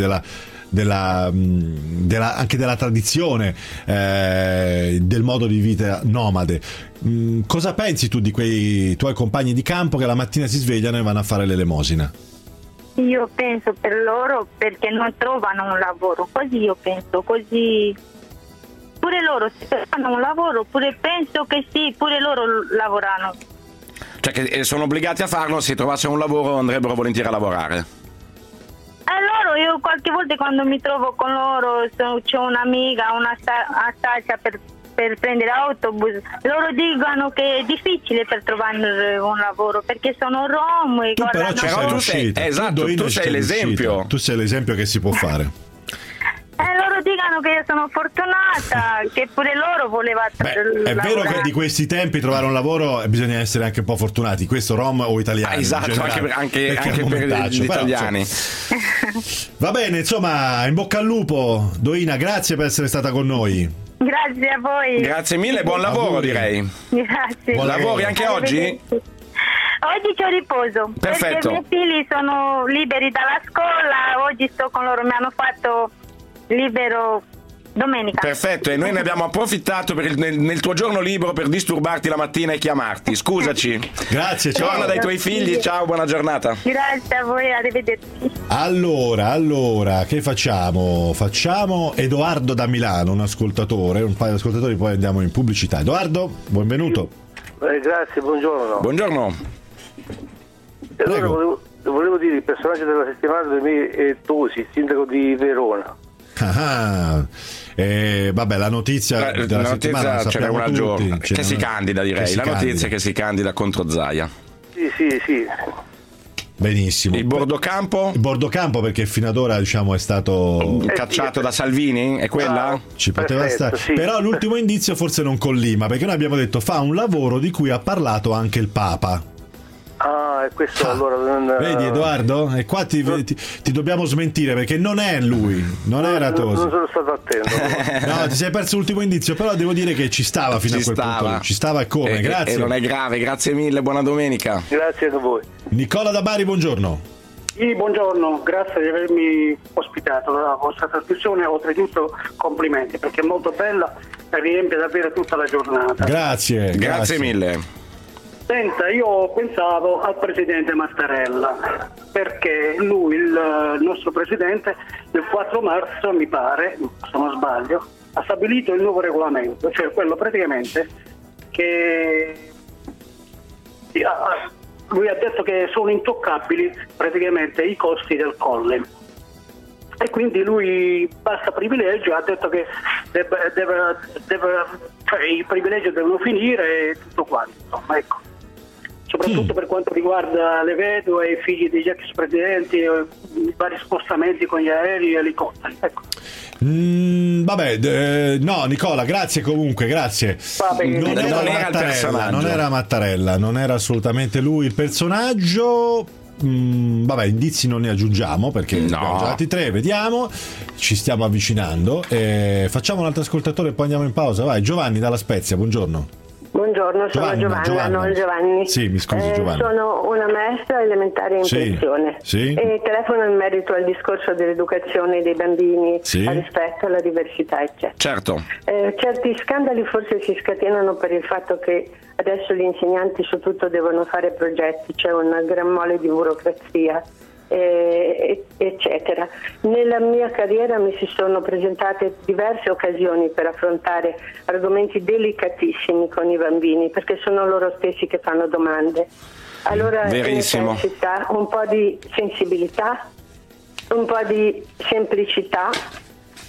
anche della tradizione, del modo di vita nomade. Cosa pensi tu di quei tuoi compagni di campo che la mattina si svegliano e vanno a fare l'elemosina? Io penso per loro perché non trovano un lavoro, così io penso, così pure loro se trovano un lavoro, pure penso che sì, pure loro lavorano. Cioè che sono obbligati a farlo, se trovassero un lavoro andrebbero volentieri a lavorare. Allora io qualche volta quando mi trovo con loro, c'è un'amica, una staccia per prendere autobus, loro dicono che è difficile per trovare un lavoro perché sono rom e tu però ci sei riuscito. Esatto, tu sei l'esempio. Tu sei l'esempio che si può fare. Loro dicono che io sono fortunata, che pure loro volevano è vero che di questi tempi trovare un lavoro bisogna essere anche un po' fortunati, questo rom o italiani. Esatto, anche per gli italiani. Va bene, insomma, in bocca al lupo. Doina, grazie per essere stata con noi. Grazie a voi. Grazie mille, buon lavoro direi. Grazie. Buon lavoro anche oggi? Oggi c'ho riposo. Perfetto. Perché i miei figli sono liberi dalla scuola, oggi sto con loro, mi hanno fatto libero domenica. Perfetto, e noi ne abbiamo approfittato nel tuo giorno libero per disturbarti la mattina e chiamarti. Scusaci. Grazie, ciao. Torna dai tuoi figli, ciao, buona giornata. Grazie a voi, arrivederci. Allora, che facciamo? Facciamo Edoardo da Milano, un ascoltatore, un paio di ascoltatori, poi andiamo in pubblicità. Edoardo, benvenuto. Grazie, buongiorno. Buongiorno. Allora volevo dire il personaggio della settimana per me è Tosi, sindaco di Verona. Vabbè, la notizia della settimana ce n'è una al giorno che si candida, direi. La notizia è che si candida contro Zaia. Sì. Benissimo. Il Bordocampo? Il Bordocampo perché fino ad ora diciamo è stato cacciato da Salvini? È quella? Ci poteva stare. Sì. Però l'ultimo indizio forse non collima, perché noi abbiamo detto fa un lavoro di cui ha parlato anche il Papa. E questo allora vedi Edoardo? E qua ti dobbiamo smentire perché non è lui, non era Tosi. Non sono stato attento. No, ti sei perso l'ultimo indizio, però devo dire che ci stava fino a quel punto. Ci stava e come, grazie. E non è grave, grazie mille, buona domenica. Grazie a voi. Nicola da Bari, buongiorno. Sì, buongiorno, grazie di avermi ospitato la vostra trasmissione, oltretutto complimenti perché è molto bella e riempie davvero tutta la giornata. Grazie mille. Senta, io pensavo al presidente Mattarella perché lui, il nostro presidente, il 4 marzo mi pare, se non sbaglio, ha stabilito il nuovo regolamento, cioè quello praticamente che lui ha detto che sono intoccabili praticamente i costi del Colle e quindi lui basta privilegio, ha detto che cioè, i privilegi devono finire e tutto quanto, insomma, ecco. Soprattutto per quanto riguarda le vedove, i figli degli ex presidenti, i vari spostamenti con gli aerei e elicotteri. Ecco. No, Nicola, grazie comunque, grazie. Non era Mattarella, non era assolutamente lui il personaggio. Indizi non ne aggiungiamo perché abbiamo già dati 3, vediamo, ci stiamo avvicinando. Facciamo un altro ascoltatore e poi andiamo in pausa. Vai, Giovanni dalla Spezia, buongiorno. Buongiorno, sono Giovanna, non Giovanni. Sì, mi scusi Giovanna. Sono una maestra elementare in pensione e telefono in merito al discorso dell'educazione dei bambini, al rispetto alla diversità, eccetera. Certo. Certi scandali forse si scatenano per il fatto che adesso gli insegnanti su tutto devono fare progetti, c'è una gran mole di burocrazia. Eccetera. Nella mia carriera mi si sono presentate diverse occasioni per affrontare argomenti delicatissimi con i bambini perché sono loro stessi che fanno domande. Allora necessita un po' di sensibilità, un po' di semplicità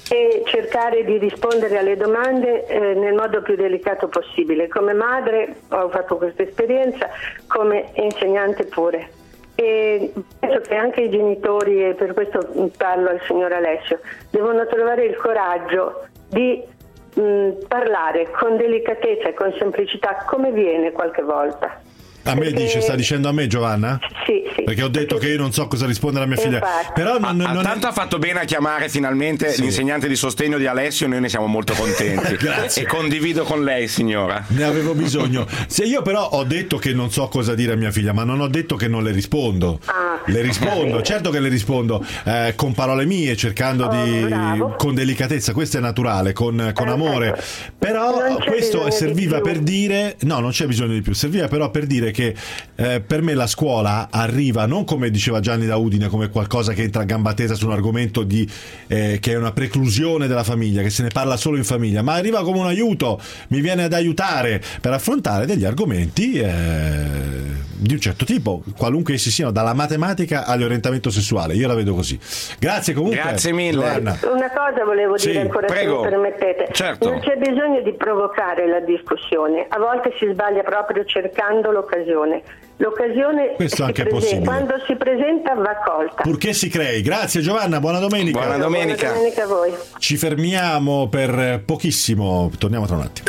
e cercare di rispondere alle domande nel modo più delicato possibile. Come madre ho fatto questa esperienza, come insegnante pure. E penso che anche i genitori, e per questo parlo al signor Alessio, devono trovare il coraggio di parlare con delicatezza e con semplicità, come viene qualche volta. A me dice, sta dicendo a me, Giovanna? Sì. Perché ho detto che io non so cosa rispondere a mia figlia. Però tanto ha fatto bene a chiamare finalmente l'insegnante di sostegno di Alessio, noi ne siamo molto contenti. Grazie. E condivido con lei, signora. Ne avevo bisogno. Se io però ho detto che non so cosa dire a mia figlia, ma non ho detto che non le rispondo. Le rispondo, certo che le rispondo con parole mie, cercando con delicatezza, questo è naturale, con amore. Però questo serviva per dire, no, non c'è bisogno di più, serviva però per dire che per me la scuola arriva non, come diceva Gianni da Udine, come qualcosa che entra a gamba tesa su un argomento che è una preclusione della famiglia, che se ne parla solo in famiglia, ma arriva come un aiuto, mi viene ad aiutare per affrontare degli argomenti di un certo tipo, qualunque essi siano, dalla matematica all'orientamento sessuale. Io la vedo così. Grazie comunque. Grazie mille. Giovanna. Una cosa volevo dire ancora, prego. se mi permettete. Certo. Non c'è bisogno di provocare la discussione, a volte si sbaglia proprio cercando l'occasione. L'occasione questo anche è possibile. Quando si presenta va colta. Purché si crei. Grazie Giovanna, buona domenica. Buona domenica. Buona domenica a voi. Ci fermiamo per pochissimo, torniamo tra un attimo.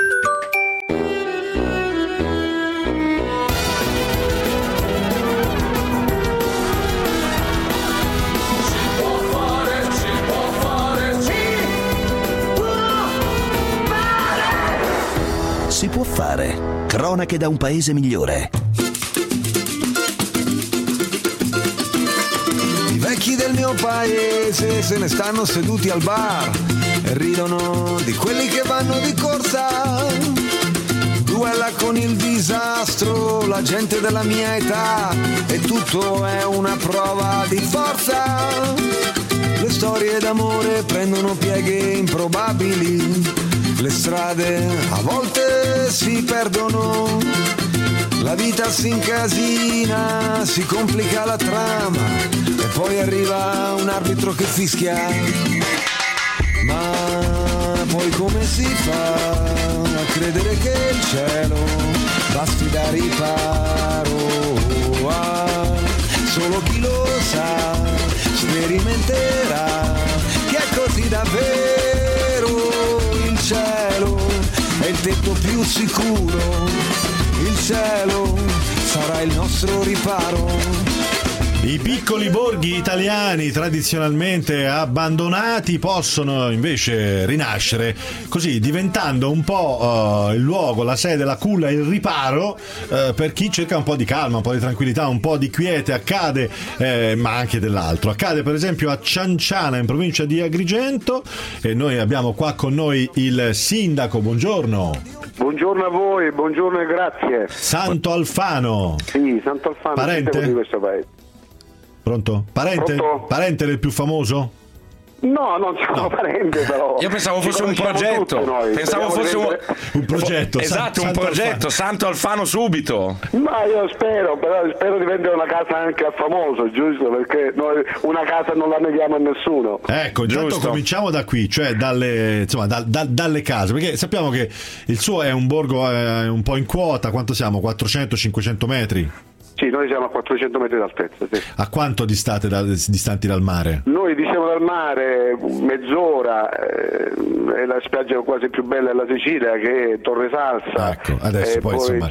Si può fare. Cronache da un paese migliore. I vecchi del mio paese se ne stanno seduti al bar e ridono di quelli che vanno di corsa. Duella con il disastro la gente della mia età e tutto è una prova di forza. Le storie d'amore prendono pieghe improbabili. Le strade a volte si perdono, la vita si incasina, si complica la trama e poi arriva un arbitro che fischia. Ma poi come si fa a credere che il cielo basti da riparo? Solo chi lo sa sperimenterà che è così davvero. Il cielo è il tetto più sicuro, il cielo sarà il nostro riparo. I piccoli borghi italiani tradizionalmente abbandonati possono invece rinascere, così diventando un po' il luogo, la sede, la culla, il riparo per chi cerca un po' di calma, un po' di tranquillità, un po' di quiete. Accade, ma anche dell'altro. Accade per esempio a Cianciana, in provincia di Agrigento, e noi abbiamo qua con noi il sindaco. Buongiorno. Buongiorno a voi, buongiorno e grazie. Santo Alfano. Sì, Santo Alfano, parente di questo paese. Pronto? Parente? Pronto? Parente del più famoso? No, non siamo parenti però. Io pensavo fosse un progetto. Pensavo fosse un progetto. Esatto, un progetto. Santo Alfano subito. Ma io spero, però spero di vendere una casa anche al famoso, giusto? Perché noi una casa non la neghiamo a nessuno. Ecco, intanto cominciamo da qui, cioè dalle case, perché sappiamo che il suo è un borgo un po' in quota. Quanto siamo? 400-500 metri? Sì, noi siamo a 400 metri d'altezza, sì. A quanto distanti dal mare? Noi diciamo dal mare mezz'ora, è la spiaggia quasi più bella della Sicilia, che è Torre Salsa. Ecco, adesso poi insomma,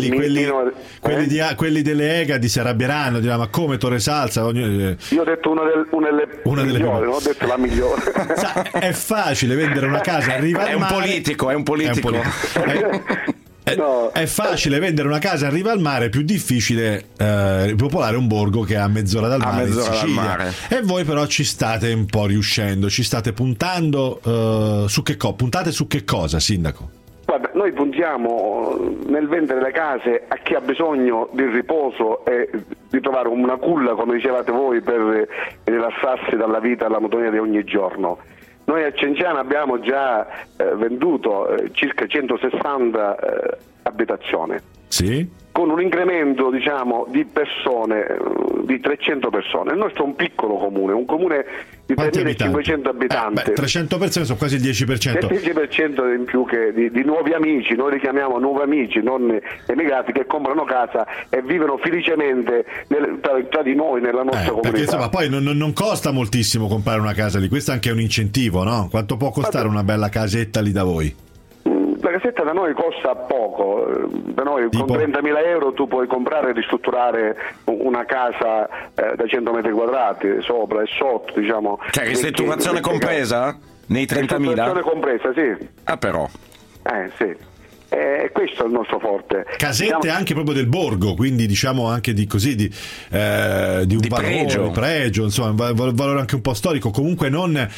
quelli delle Egadi si arrabbieranno, diranno: ma come Torre Salsa? Io ho detto una delle migliori, non ho detto la migliore. È facile vendere una casa a riva al mare. È un politico. No. È facile vendere una casa in riva al mare, è più difficile ripopolare un borgo che è a mezz'ora dal mare in Sicilia. E voi però ci state un po' riuscendo, ci state puntando su che puntate su che cosa, sindaco? Guarda, noi puntiamo nel vendere le case a chi ha bisogno di riposo e di trovare una culla, come dicevate voi, per rilassarsi dalla vita e alla monotonia di ogni giorno. Noi a Cianciana abbiamo già venduto circa 160 abitazioni. Sì? con un incremento di persone, di 300 persone. Il nostro è un piccolo comune, un comune di 3.500 abitanti. 300 persone sono quasi il 10%. Il 10% in più che di nuovi amici, noi li chiamiamo nuovi amici, non emigrati, che comprano casa e vivono felicemente tra di noi nella nostra comunità. Perché insomma poi non costa moltissimo comprare una casa lì, questo è anche un incentivo, no? Quanto può costare una bella casetta lì da voi? La casetta da noi costa poco, da noi con 30.000 euro tu puoi comprare e ristrutturare una casa da 100 metri quadrati, sopra e sotto, Cioè ristrutturazione compresa? Nei 30.000? Ristrutturazione compresa, sì. Ah però. Sì. Questo è il nostro forte. Casette anche proprio del borgo, quindi anche di un valore, pregio, insomma, un valore anche un po' storico. Comunque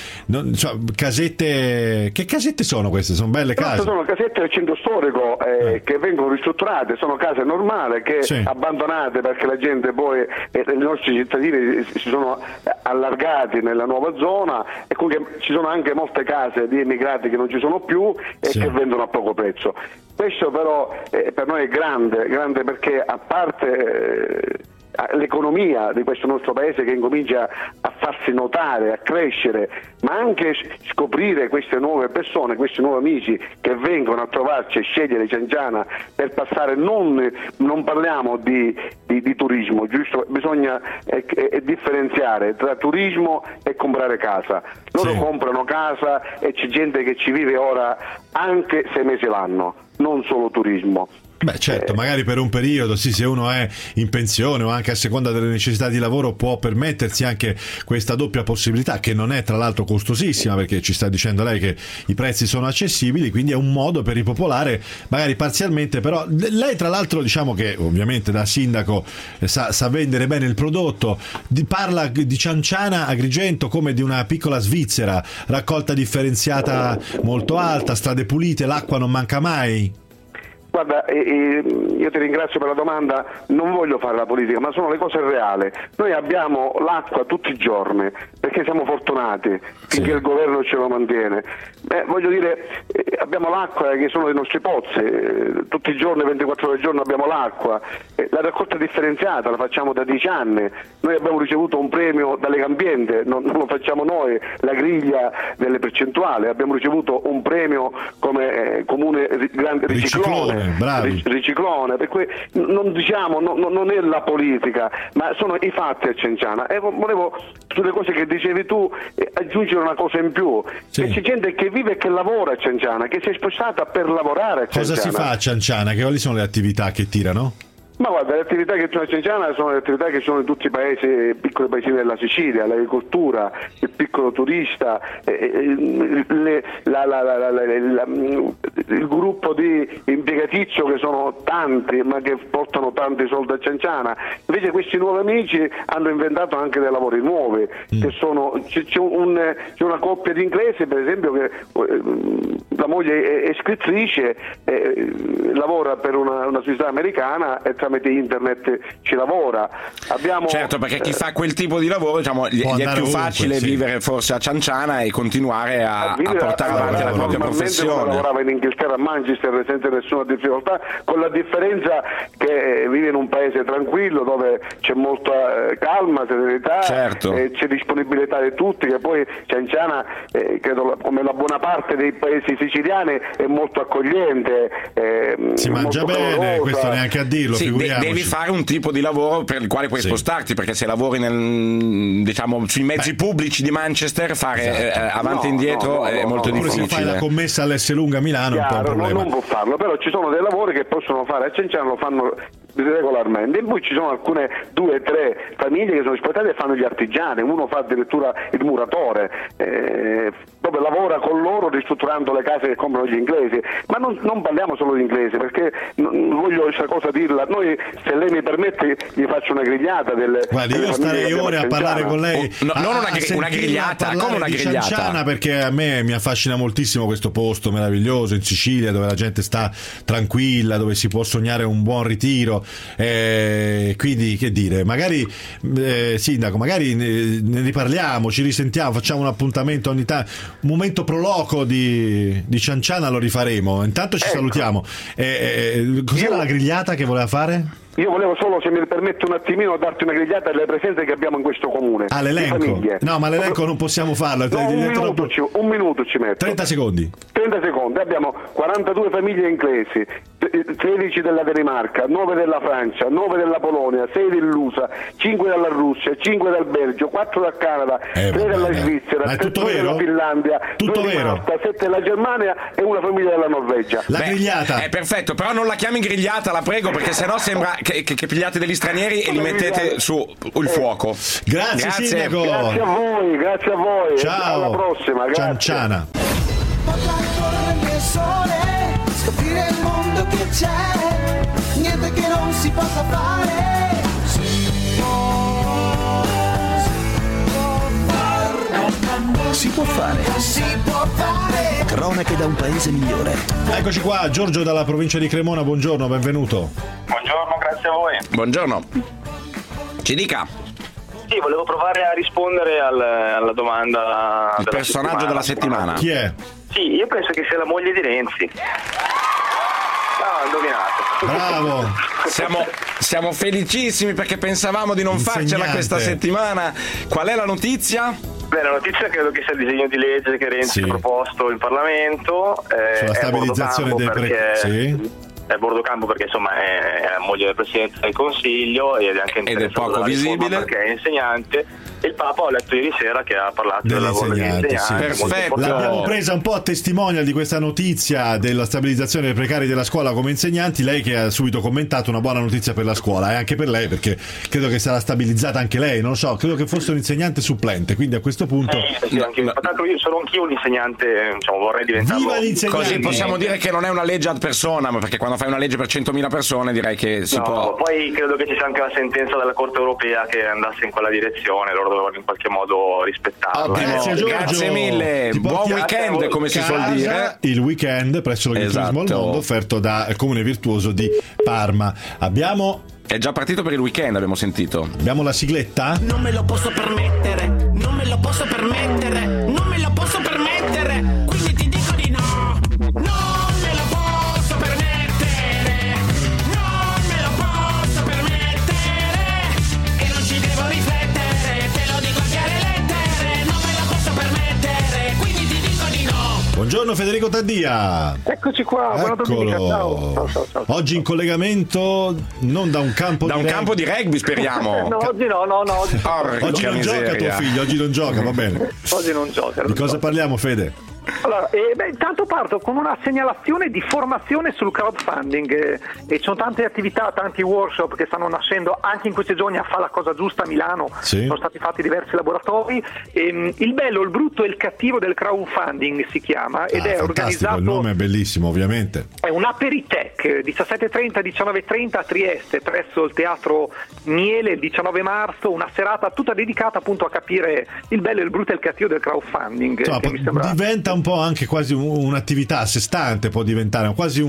casette. Che casette sono queste? Sono belle case? Sono casette del centro storico che vengono ristrutturate, sono case normali che abbandonate perché la gente poi i nostri cittadini si sono allargati nella nuova zona e comunque ci sono anche molte case di emigrati che non ci sono più e che vendono a poco prezzo. Questo però per noi è grande perché a parte l'economia di questo nostro paese che incomincia a farsi notare, a crescere, ma anche scoprire queste nuove persone, questi nuovi amici che vengono a trovarci e scegliere Cianciana per passare, non parliamo di turismo, giusto? Bisogna differenziare tra turismo e comprare casa. Loro comprano casa e c'è gente che ci vive ora anche 6 mesi l'anno, non solo turismo. Beh certo, magari per un periodo, se uno è in pensione o anche a seconda delle necessità di lavoro può permettersi anche questa doppia possibilità, che non è tra l'altro costosissima, perché ci sta dicendo lei che i prezzi sono accessibili, quindi è un modo per ripopolare magari parzialmente. Però lei tra l'altro che ovviamente da sindaco sa vendere bene il prodotto, parla di Cianciana Agrigento come di una piccola Svizzera, raccolta differenziata molto alta, strade pulite, l'acqua non manca mai. Guarda, io ti ringrazio per la domanda, non voglio fare la politica, ma sono le cose reali. Noi abbiamo l'acqua tutti i giorni, perché siamo fortunati, finché il governo ce lo mantiene. Voglio dire, abbiamo l'acqua che sono i nostri pozzi, tutti i giorni, 24 ore al giorno abbiamo l'acqua. La raccolta differenziata la facciamo da 10 anni, noi abbiamo ricevuto un premio da Legambiente, non lo facciamo noi, la griglia delle percentuali, abbiamo ricevuto un premio come comune grande riciclone, per cui non è la politica, ma sono i fatti a Cianciana. E volevo, sulle cose che dicevi tu, aggiungere una cosa in più, che c'è gente che vive e che lavora a Cianciana, che si è spostata per lavorare a Cianciana. Cosa si fa a Cianciana? Quali sono le attività che tirano? Ma guarda, le attività che sono a Cianciana sono le attività che sono in tutti i paesi, piccoli paesini della Sicilia, l'agricoltura, il piccolo turista, il gruppo di impiegatizio che sono tanti ma che portano tanti soldi a Cianciana. Invece questi nuovi amici hanno inventato anche dei lavori nuovi, che sono, c'è una coppia di inglesi per esempio che la moglie è scrittrice, lavora per una società americana e tramite internet ci lavora. Certo, perché chi fa quel tipo di lavoro gli è più facile vivere forse a Cianciana e continuare a portare avanti la propria professione. Lavorava in Inghilterra, a Manchester, senza nessuna difficoltà, con la differenza che vive in un paese tranquillo dove c'è molta calma, serenità, c'è disponibilità di tutti, che poi Cianciana credo come la buona parte dei paesi siciliani è molto accogliente, si mangia bene, calorosa. Questo neanche a dirlo, devi fare un tipo di lavoro per il quale puoi spostarti, perché se lavori sui mezzi pubblici di Manchester fare avanti e indietro è molto difficile. Se fai la commessa all'S Lunga a Milano è un po' un problema. Non può farlo, però ci sono dei lavori che possono fare a Cianciana, lo fanno regolarmente, e poi ci sono alcune 2 o 3 famiglie che sono spostate e fanno gli artigiani, uno fa addirittura il muratore, dove lavora con loro ristrutturando le case che comprano gli inglesi. Ma non parliamo solo di inglesi, perché non voglio questa cosa dirla, noi, se lei mi permette, gli faccio una grigliata Guardi, io starei ore a parlare con lei, non una grigliata, come una grigliata? Cianciana, perché a me mi affascina moltissimo questo posto meraviglioso in Sicilia, dove la gente sta tranquilla, dove si può sognare un buon ritiro. Quindi che dire, magari sindaco, magari ne riparliamo, ci risentiamo, facciamo un appuntamento ogni tanto, momento proloco di Cianciana lo rifaremo. Intanto ci salutiamo. Cos'era la grigliata che voleva fare? Io volevo solo, se mi permette un attimino, darti una grigliata alle presenze che abbiamo in questo comune. Ah, l'elenco? No, ma l'elenco non possiamo farlo. Un minuto ci metto. 30 secondi. Abbiamo 42 famiglie inglesi, 13 della Danimarca, 9 della Francia, 9 della Polonia, 6 dell'USA, 5 dalla Russia, 5 dal Belgio, 4 dal Canada, 3 dalla Svizzera, 3 dalla Finlandia, 2 di Malta, 7 della Germania e una famiglia della Norvegia. La grigliata. È perfetto, però non la chiami grigliata, la prego, perché sennò sembra che pigliate degli stranieri e li mettete su il fuoco. Grazie. Sindaco. Grazie a voi. Ciao. Alla prossima. Grazie. Cianciana. Sole, scoprire il mondo che c'è, niente che non si possa fare. Si può fare. Cronache da un paese migliore. Eccoci qua, Giorgio dalla provincia di Cremona, buongiorno, benvenuto. Buongiorno, grazie a voi. Buongiorno. Ci dica. Sì, volevo provare a rispondere alla domanda il personaggio della settimana. Chi è? Sì, io penso che sia la moglie di Renzi. Indovinato. Bravo. Siamo felicissimi perché pensavamo di non farcela questa settimana. Qual è la notizia? Beh, la notizia credo che sia il disegno di legge che Renzi ha proposto in Parlamento. Sulla stabilizzazione dei è Bordocampo perché insomma è la moglie del Presidente del Consiglio ed è anche interessato poco visibile perché è insegnante. E il Papa, ho letto ieri sera che ha parlato del lavoro degli insegnanti. Perfetto. L'abbiamo presa un po' a testimonial di questa notizia della stabilizzazione dei precari della scuola come insegnanti. Lei che ha subito commentato, una buona notizia per la scuola e anche per lei, perché credo che sarà stabilizzata anche lei, non lo so, credo che fosse un insegnante supplente, quindi a questo punto Tanto io sono anch'io un insegnante, vorrei diventarlo. Viva l'insegnante! Così possiamo dire che non è una legge ad persona, perché quando fai una legge per 100.000 persone direi che si può. Poi credo che ci sia anche la sentenza della Corte Europea che andasse in quella direzione, loro dovevano in qualche modo rispettarla. Grazie mille, buon weekend come si suol dire. Il weekend presso l'Agriturismo al Mondo offerto dal Comune Virtuoso di Parma. È già partito per il weekend, abbiamo sentito. Abbiamo la sigletta? Non me lo posso permettere, non me lo posso permettere, non me lo posso permettere, quindi ti dico di no. Non me lo posso permettere, non me lo posso permettere e non ci devo riflettere, te lo dico a chiare lettere, non me lo posso permettere, quindi ti dico di no. Buongiorno Federico Taddia. Eccoci qua, buona domenica. Ciao. Oggi in collegamento non da un campo campo di rugby, speriamo. No, oggi no. Oggi non gioca tuo figlio, oggi non gioca, va bene. Oggi non gioca. Di cosa parliamo, Fede? Allora, intanto parto con una segnalazione di formazione sul crowdfunding e ci sono tante attività, tanti workshop che stanno nascendo anche in questi giorni a Fa la cosa giusta a Milano. Sono stati fatti diversi laboratori. Il bello, il brutto e il cattivo del crowdfunding si chiama ed è organizzato. Il nome è bellissimo, ovviamente. È un Aperitech 17:30-19:30 a Trieste presso il Teatro Miele il 19 marzo, una serata tutta dedicata appunto a capire il bello, il brutto e il cattivo del crowdfunding. Insomma, che mi sembra diventa un po' anche quasi un'attività a sé stante, può diventare quasi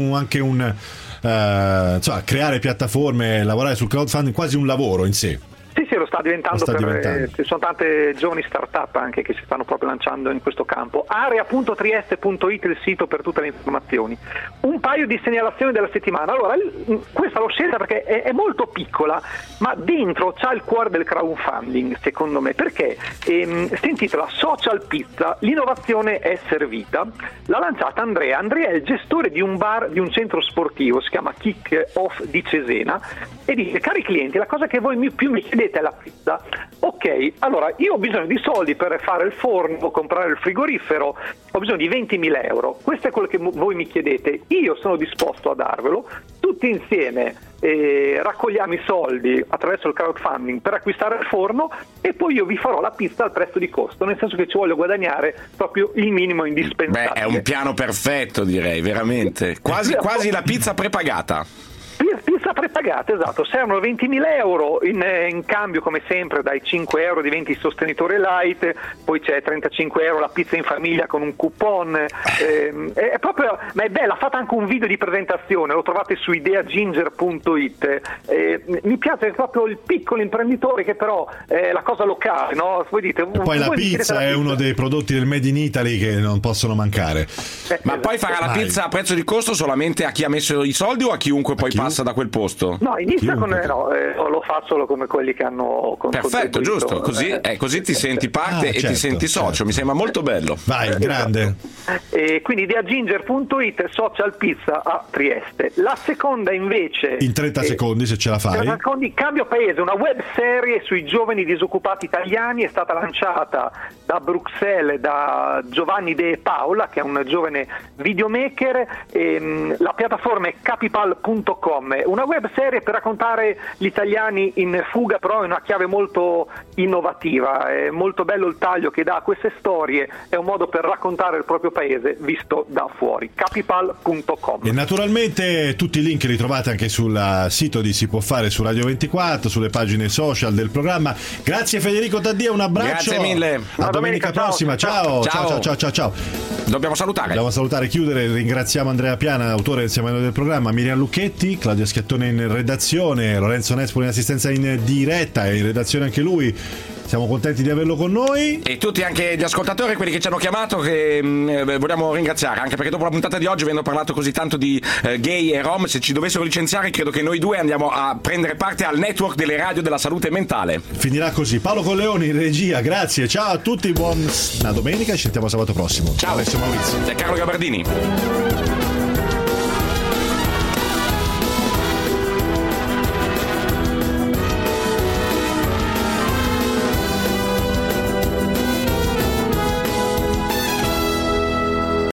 creare piattaforme, lavorare sul crowdfunding, quasi un lavoro in sé. Sì, lo sta diventando. Ci sono tante giovani start-up anche che si stanno proprio lanciando in questo campo. Area.trieste.it il sito per tutte le informazioni. Un paio di segnalazioni della settimana. Allora, questa l'ho scelta perché è molto piccola, ma dentro c'ha il cuore del crowdfunding, secondo me, perché si intitola Social Pizza, l'innovazione è servita. L'ha lanciata Andrea. Andrea è il gestore di un bar, di un centro sportivo, si chiama Kick Off di Cesena, e dice: cari clienti, la cosa che voi più mi chiedete è la pizza. Ok, allora io ho bisogno di soldi per fare il forno, comprare il frigorifero, ho bisogno di 20.000 euro. Questo è quello che voi mi chiedete, io sono disposto a darvelo, tutti insieme raccogliamo i soldi attraverso il crowdfunding per acquistare il forno e poi io vi farò la pizza al prezzo di costo, nel senso che ci voglio guadagnare proprio il minimo indispensabile. Beh, è un piano perfetto, direi, veramente. Quasi la pizza prepagata. pizza prepagata, esatto, servono 20.000 euro in cambio, come sempre, dai 5 euro diventi sostenitore light, poi c'è 35 euro la pizza in famiglia con un coupon, è proprio, ma è bella, ha fatto anche un video di presentazione, lo trovate su ideaginger.it, mi piace proprio il piccolo imprenditore che però è la cosa locale, no? Voi dite, e poi la pizza è uno dei prodotti del Made in Italy che non possono mancare. Ma poi farà la pizza a prezzo di costo solamente a chi ha messo i soldi o a chiunque poi passa da quel posto? No, inizia con lo fa solo come quelli che hanno perfetto, giusto, così ti senti parte e ti senti socio, mi sembra molto bello. Vai, grande. E quindi ideaginger.it, social pizza a Trieste. La seconda invece, in 30 secondi se ce la fai, Cambio Paese, una web serie sui giovani disoccupati italiani, è stata lanciata da Bruxelles da Giovanni De Paola, che è un giovane videomaker, la piattaforma è capipal.com, una web serie per raccontare gli italiani in fuga, però in una chiave molto innovativa. È molto bello il taglio che dà a queste storie, è un modo per raccontare il proprio paese visto da fuori. Capipal.com. E naturalmente tutti i link li trovate anche sul sito di Si Può Fare su Radio 24, sulle pagine social del programma. Grazie Federico Taddia, un abbraccio. Grazie mille. A domenica prossima. Ciao. Dobbiamo salutare, chiudere. Ringraziamo Andrea Piana, autore insieme del programma, Miriam Lucchetti, Claudia Schiattone in redazione, Lorenzo Nespoli in assistenza in diretta e in redazione anche lui. Siamo contenti di averlo con noi. E tutti anche gli ascoltatori, quelli che ci hanno chiamato, che vogliamo ringraziare, anche perché dopo la puntata di oggi, avendo parlato così tanto di gay e rom, se ci dovessero licenziare credo che noi due andiamo a prendere parte al network delle radio della salute mentale. Finirà così. Paolo Colleoni in regia, grazie, ciao a tutti, buona domenica, ci sentiamo sabato prossimo. Ciao, Alessio Maurizio e Carlo Gabardini.